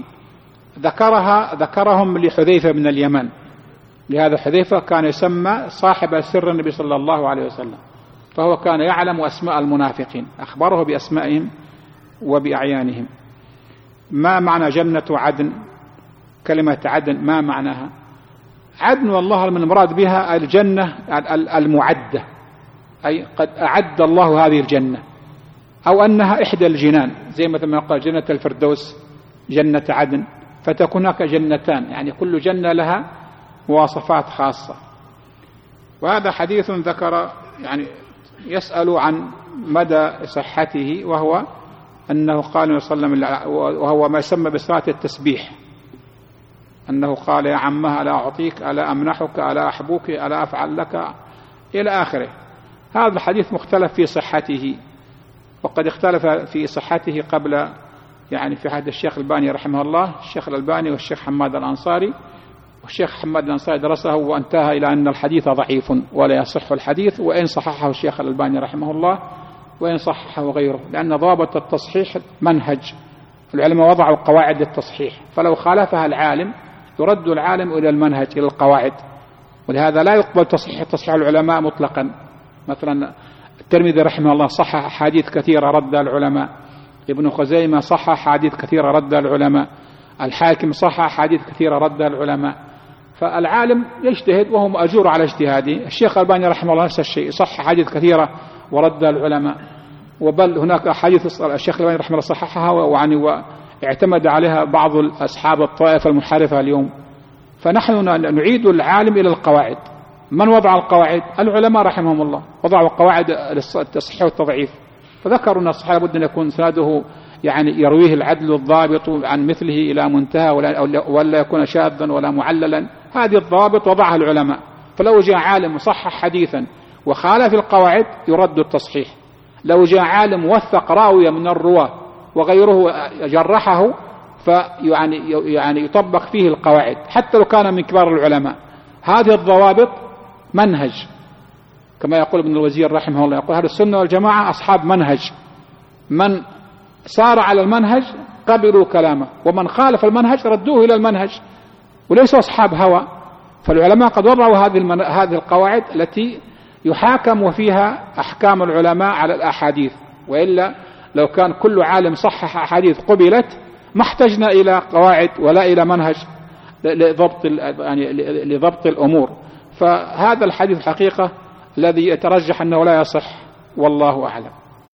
ذكرهم لحذيفة بن اليمان، لهذا حذيفة كان يسمى صاحب سر النبي صلى الله عليه وسلم، فهو كان يعلم أسماء المنافقين، أخبره بأسمائهم وبأعيانهم. ما معنى جنة عدن؟ كلمة عدن ما معناها؟ عدن والله من المراد بها الجنة المعدة، أي قد أعد الله هذه الجنة، أو أنها إحدى الجنان، زي مثل ما قال جنة الفردوس جنة عدن، فتكون هناك جنتان، يعني كل جنة لها مواصفات خاصة. وهذا حديث ذكر يعني يسأل عن مدى صحته، وهو أنه قال صلى الله عليه وسلم وهو ما يسمى بصلاة التسبيح، أنه قال يا عمها ألا أعطيك، ألا أمنحك، ألا أحبوك، ألا أفعل لك، إلى آخره. هذا الحديث مختلف في صحته، وقد اختلف في صحته قبل يعني في عهد الشيخ الألباني رحمه الله، الشيخ الألباني والشيخ حماد الأنصاري، والشيخ حماد الأنصاري درسه وانتهى إلى أن الحديث ضعيف ولا يصح الحديث، وإن صححه الشيخ الألباني رحمه الله وإن صححه غيره، لأن ضابط التصحيح منهج، العلماء وضعوا قواعد للتصحيح، فلو خالفها العالم يرد العالم إلى المنهج إلى القواعد، ولهذا لا يقبل تصحيح العلماء مطلقا. مثلا الترمذي رحمه الله صحح أحاديث كثيرة رد العلماء، ابن خزيمة صحح أحاديث كثيرة رد العلماء، الحاكم صحح أحاديث كثيرة رد العلماء، فالعالم يجتهد وهو مأجور على اجتهاده. الشيخ الألباني رحمه الله نفس الشيء، صح أحاديث كثيرة ورد العلماء، وبل هناك أحاديث الشيخ الألباني رحمه الله صححها واعتمد عليها بعض أصحاب الطائفة المنحرفة اليوم. فنحن نعيد العالم إلى القواعد. من وضع القواعد؟ العلماء رحمهم الله، وضعوا قواعد للتصحيح والتضعيف، فذكروا أن الصحيح لابد أن يكون سنده يعني يرويه العدل الضابط عن مثله إلى منتهى ولا يكون شاذا ولا معللا. هذه الضوابط وضعها العلماء. فلو جاء عالم صحح حديثا وخالف القواعد يرد التصحيح. لو جاء عالم وثق راوية من الرواة وغيره جرحه يعني يطبق فيه القواعد حتى لو كان من كبار العلماء. هذه الضوابط منهج، كما يقول ابن الوزير رحمه الله، يقول هذه السنة والجماعة أصحاب منهج، من سار على المنهج قبلوا كلامه، ومن خالف المنهج ردوه إلى المنهج، وليسوا أصحاب هوى. فالعلماء قد وضعوا هذه القواعد التي يحاكم فيها أحكام العلماء على الأحاديث، وإلا لو كان كل عالم صحح أحاديث قبلت ما احتجنا إلى قواعد ولا إلى منهج لضبط الأمور. فهذا الحديث حقيقة الذي يترجح أنه لا يصح، والله أعلم.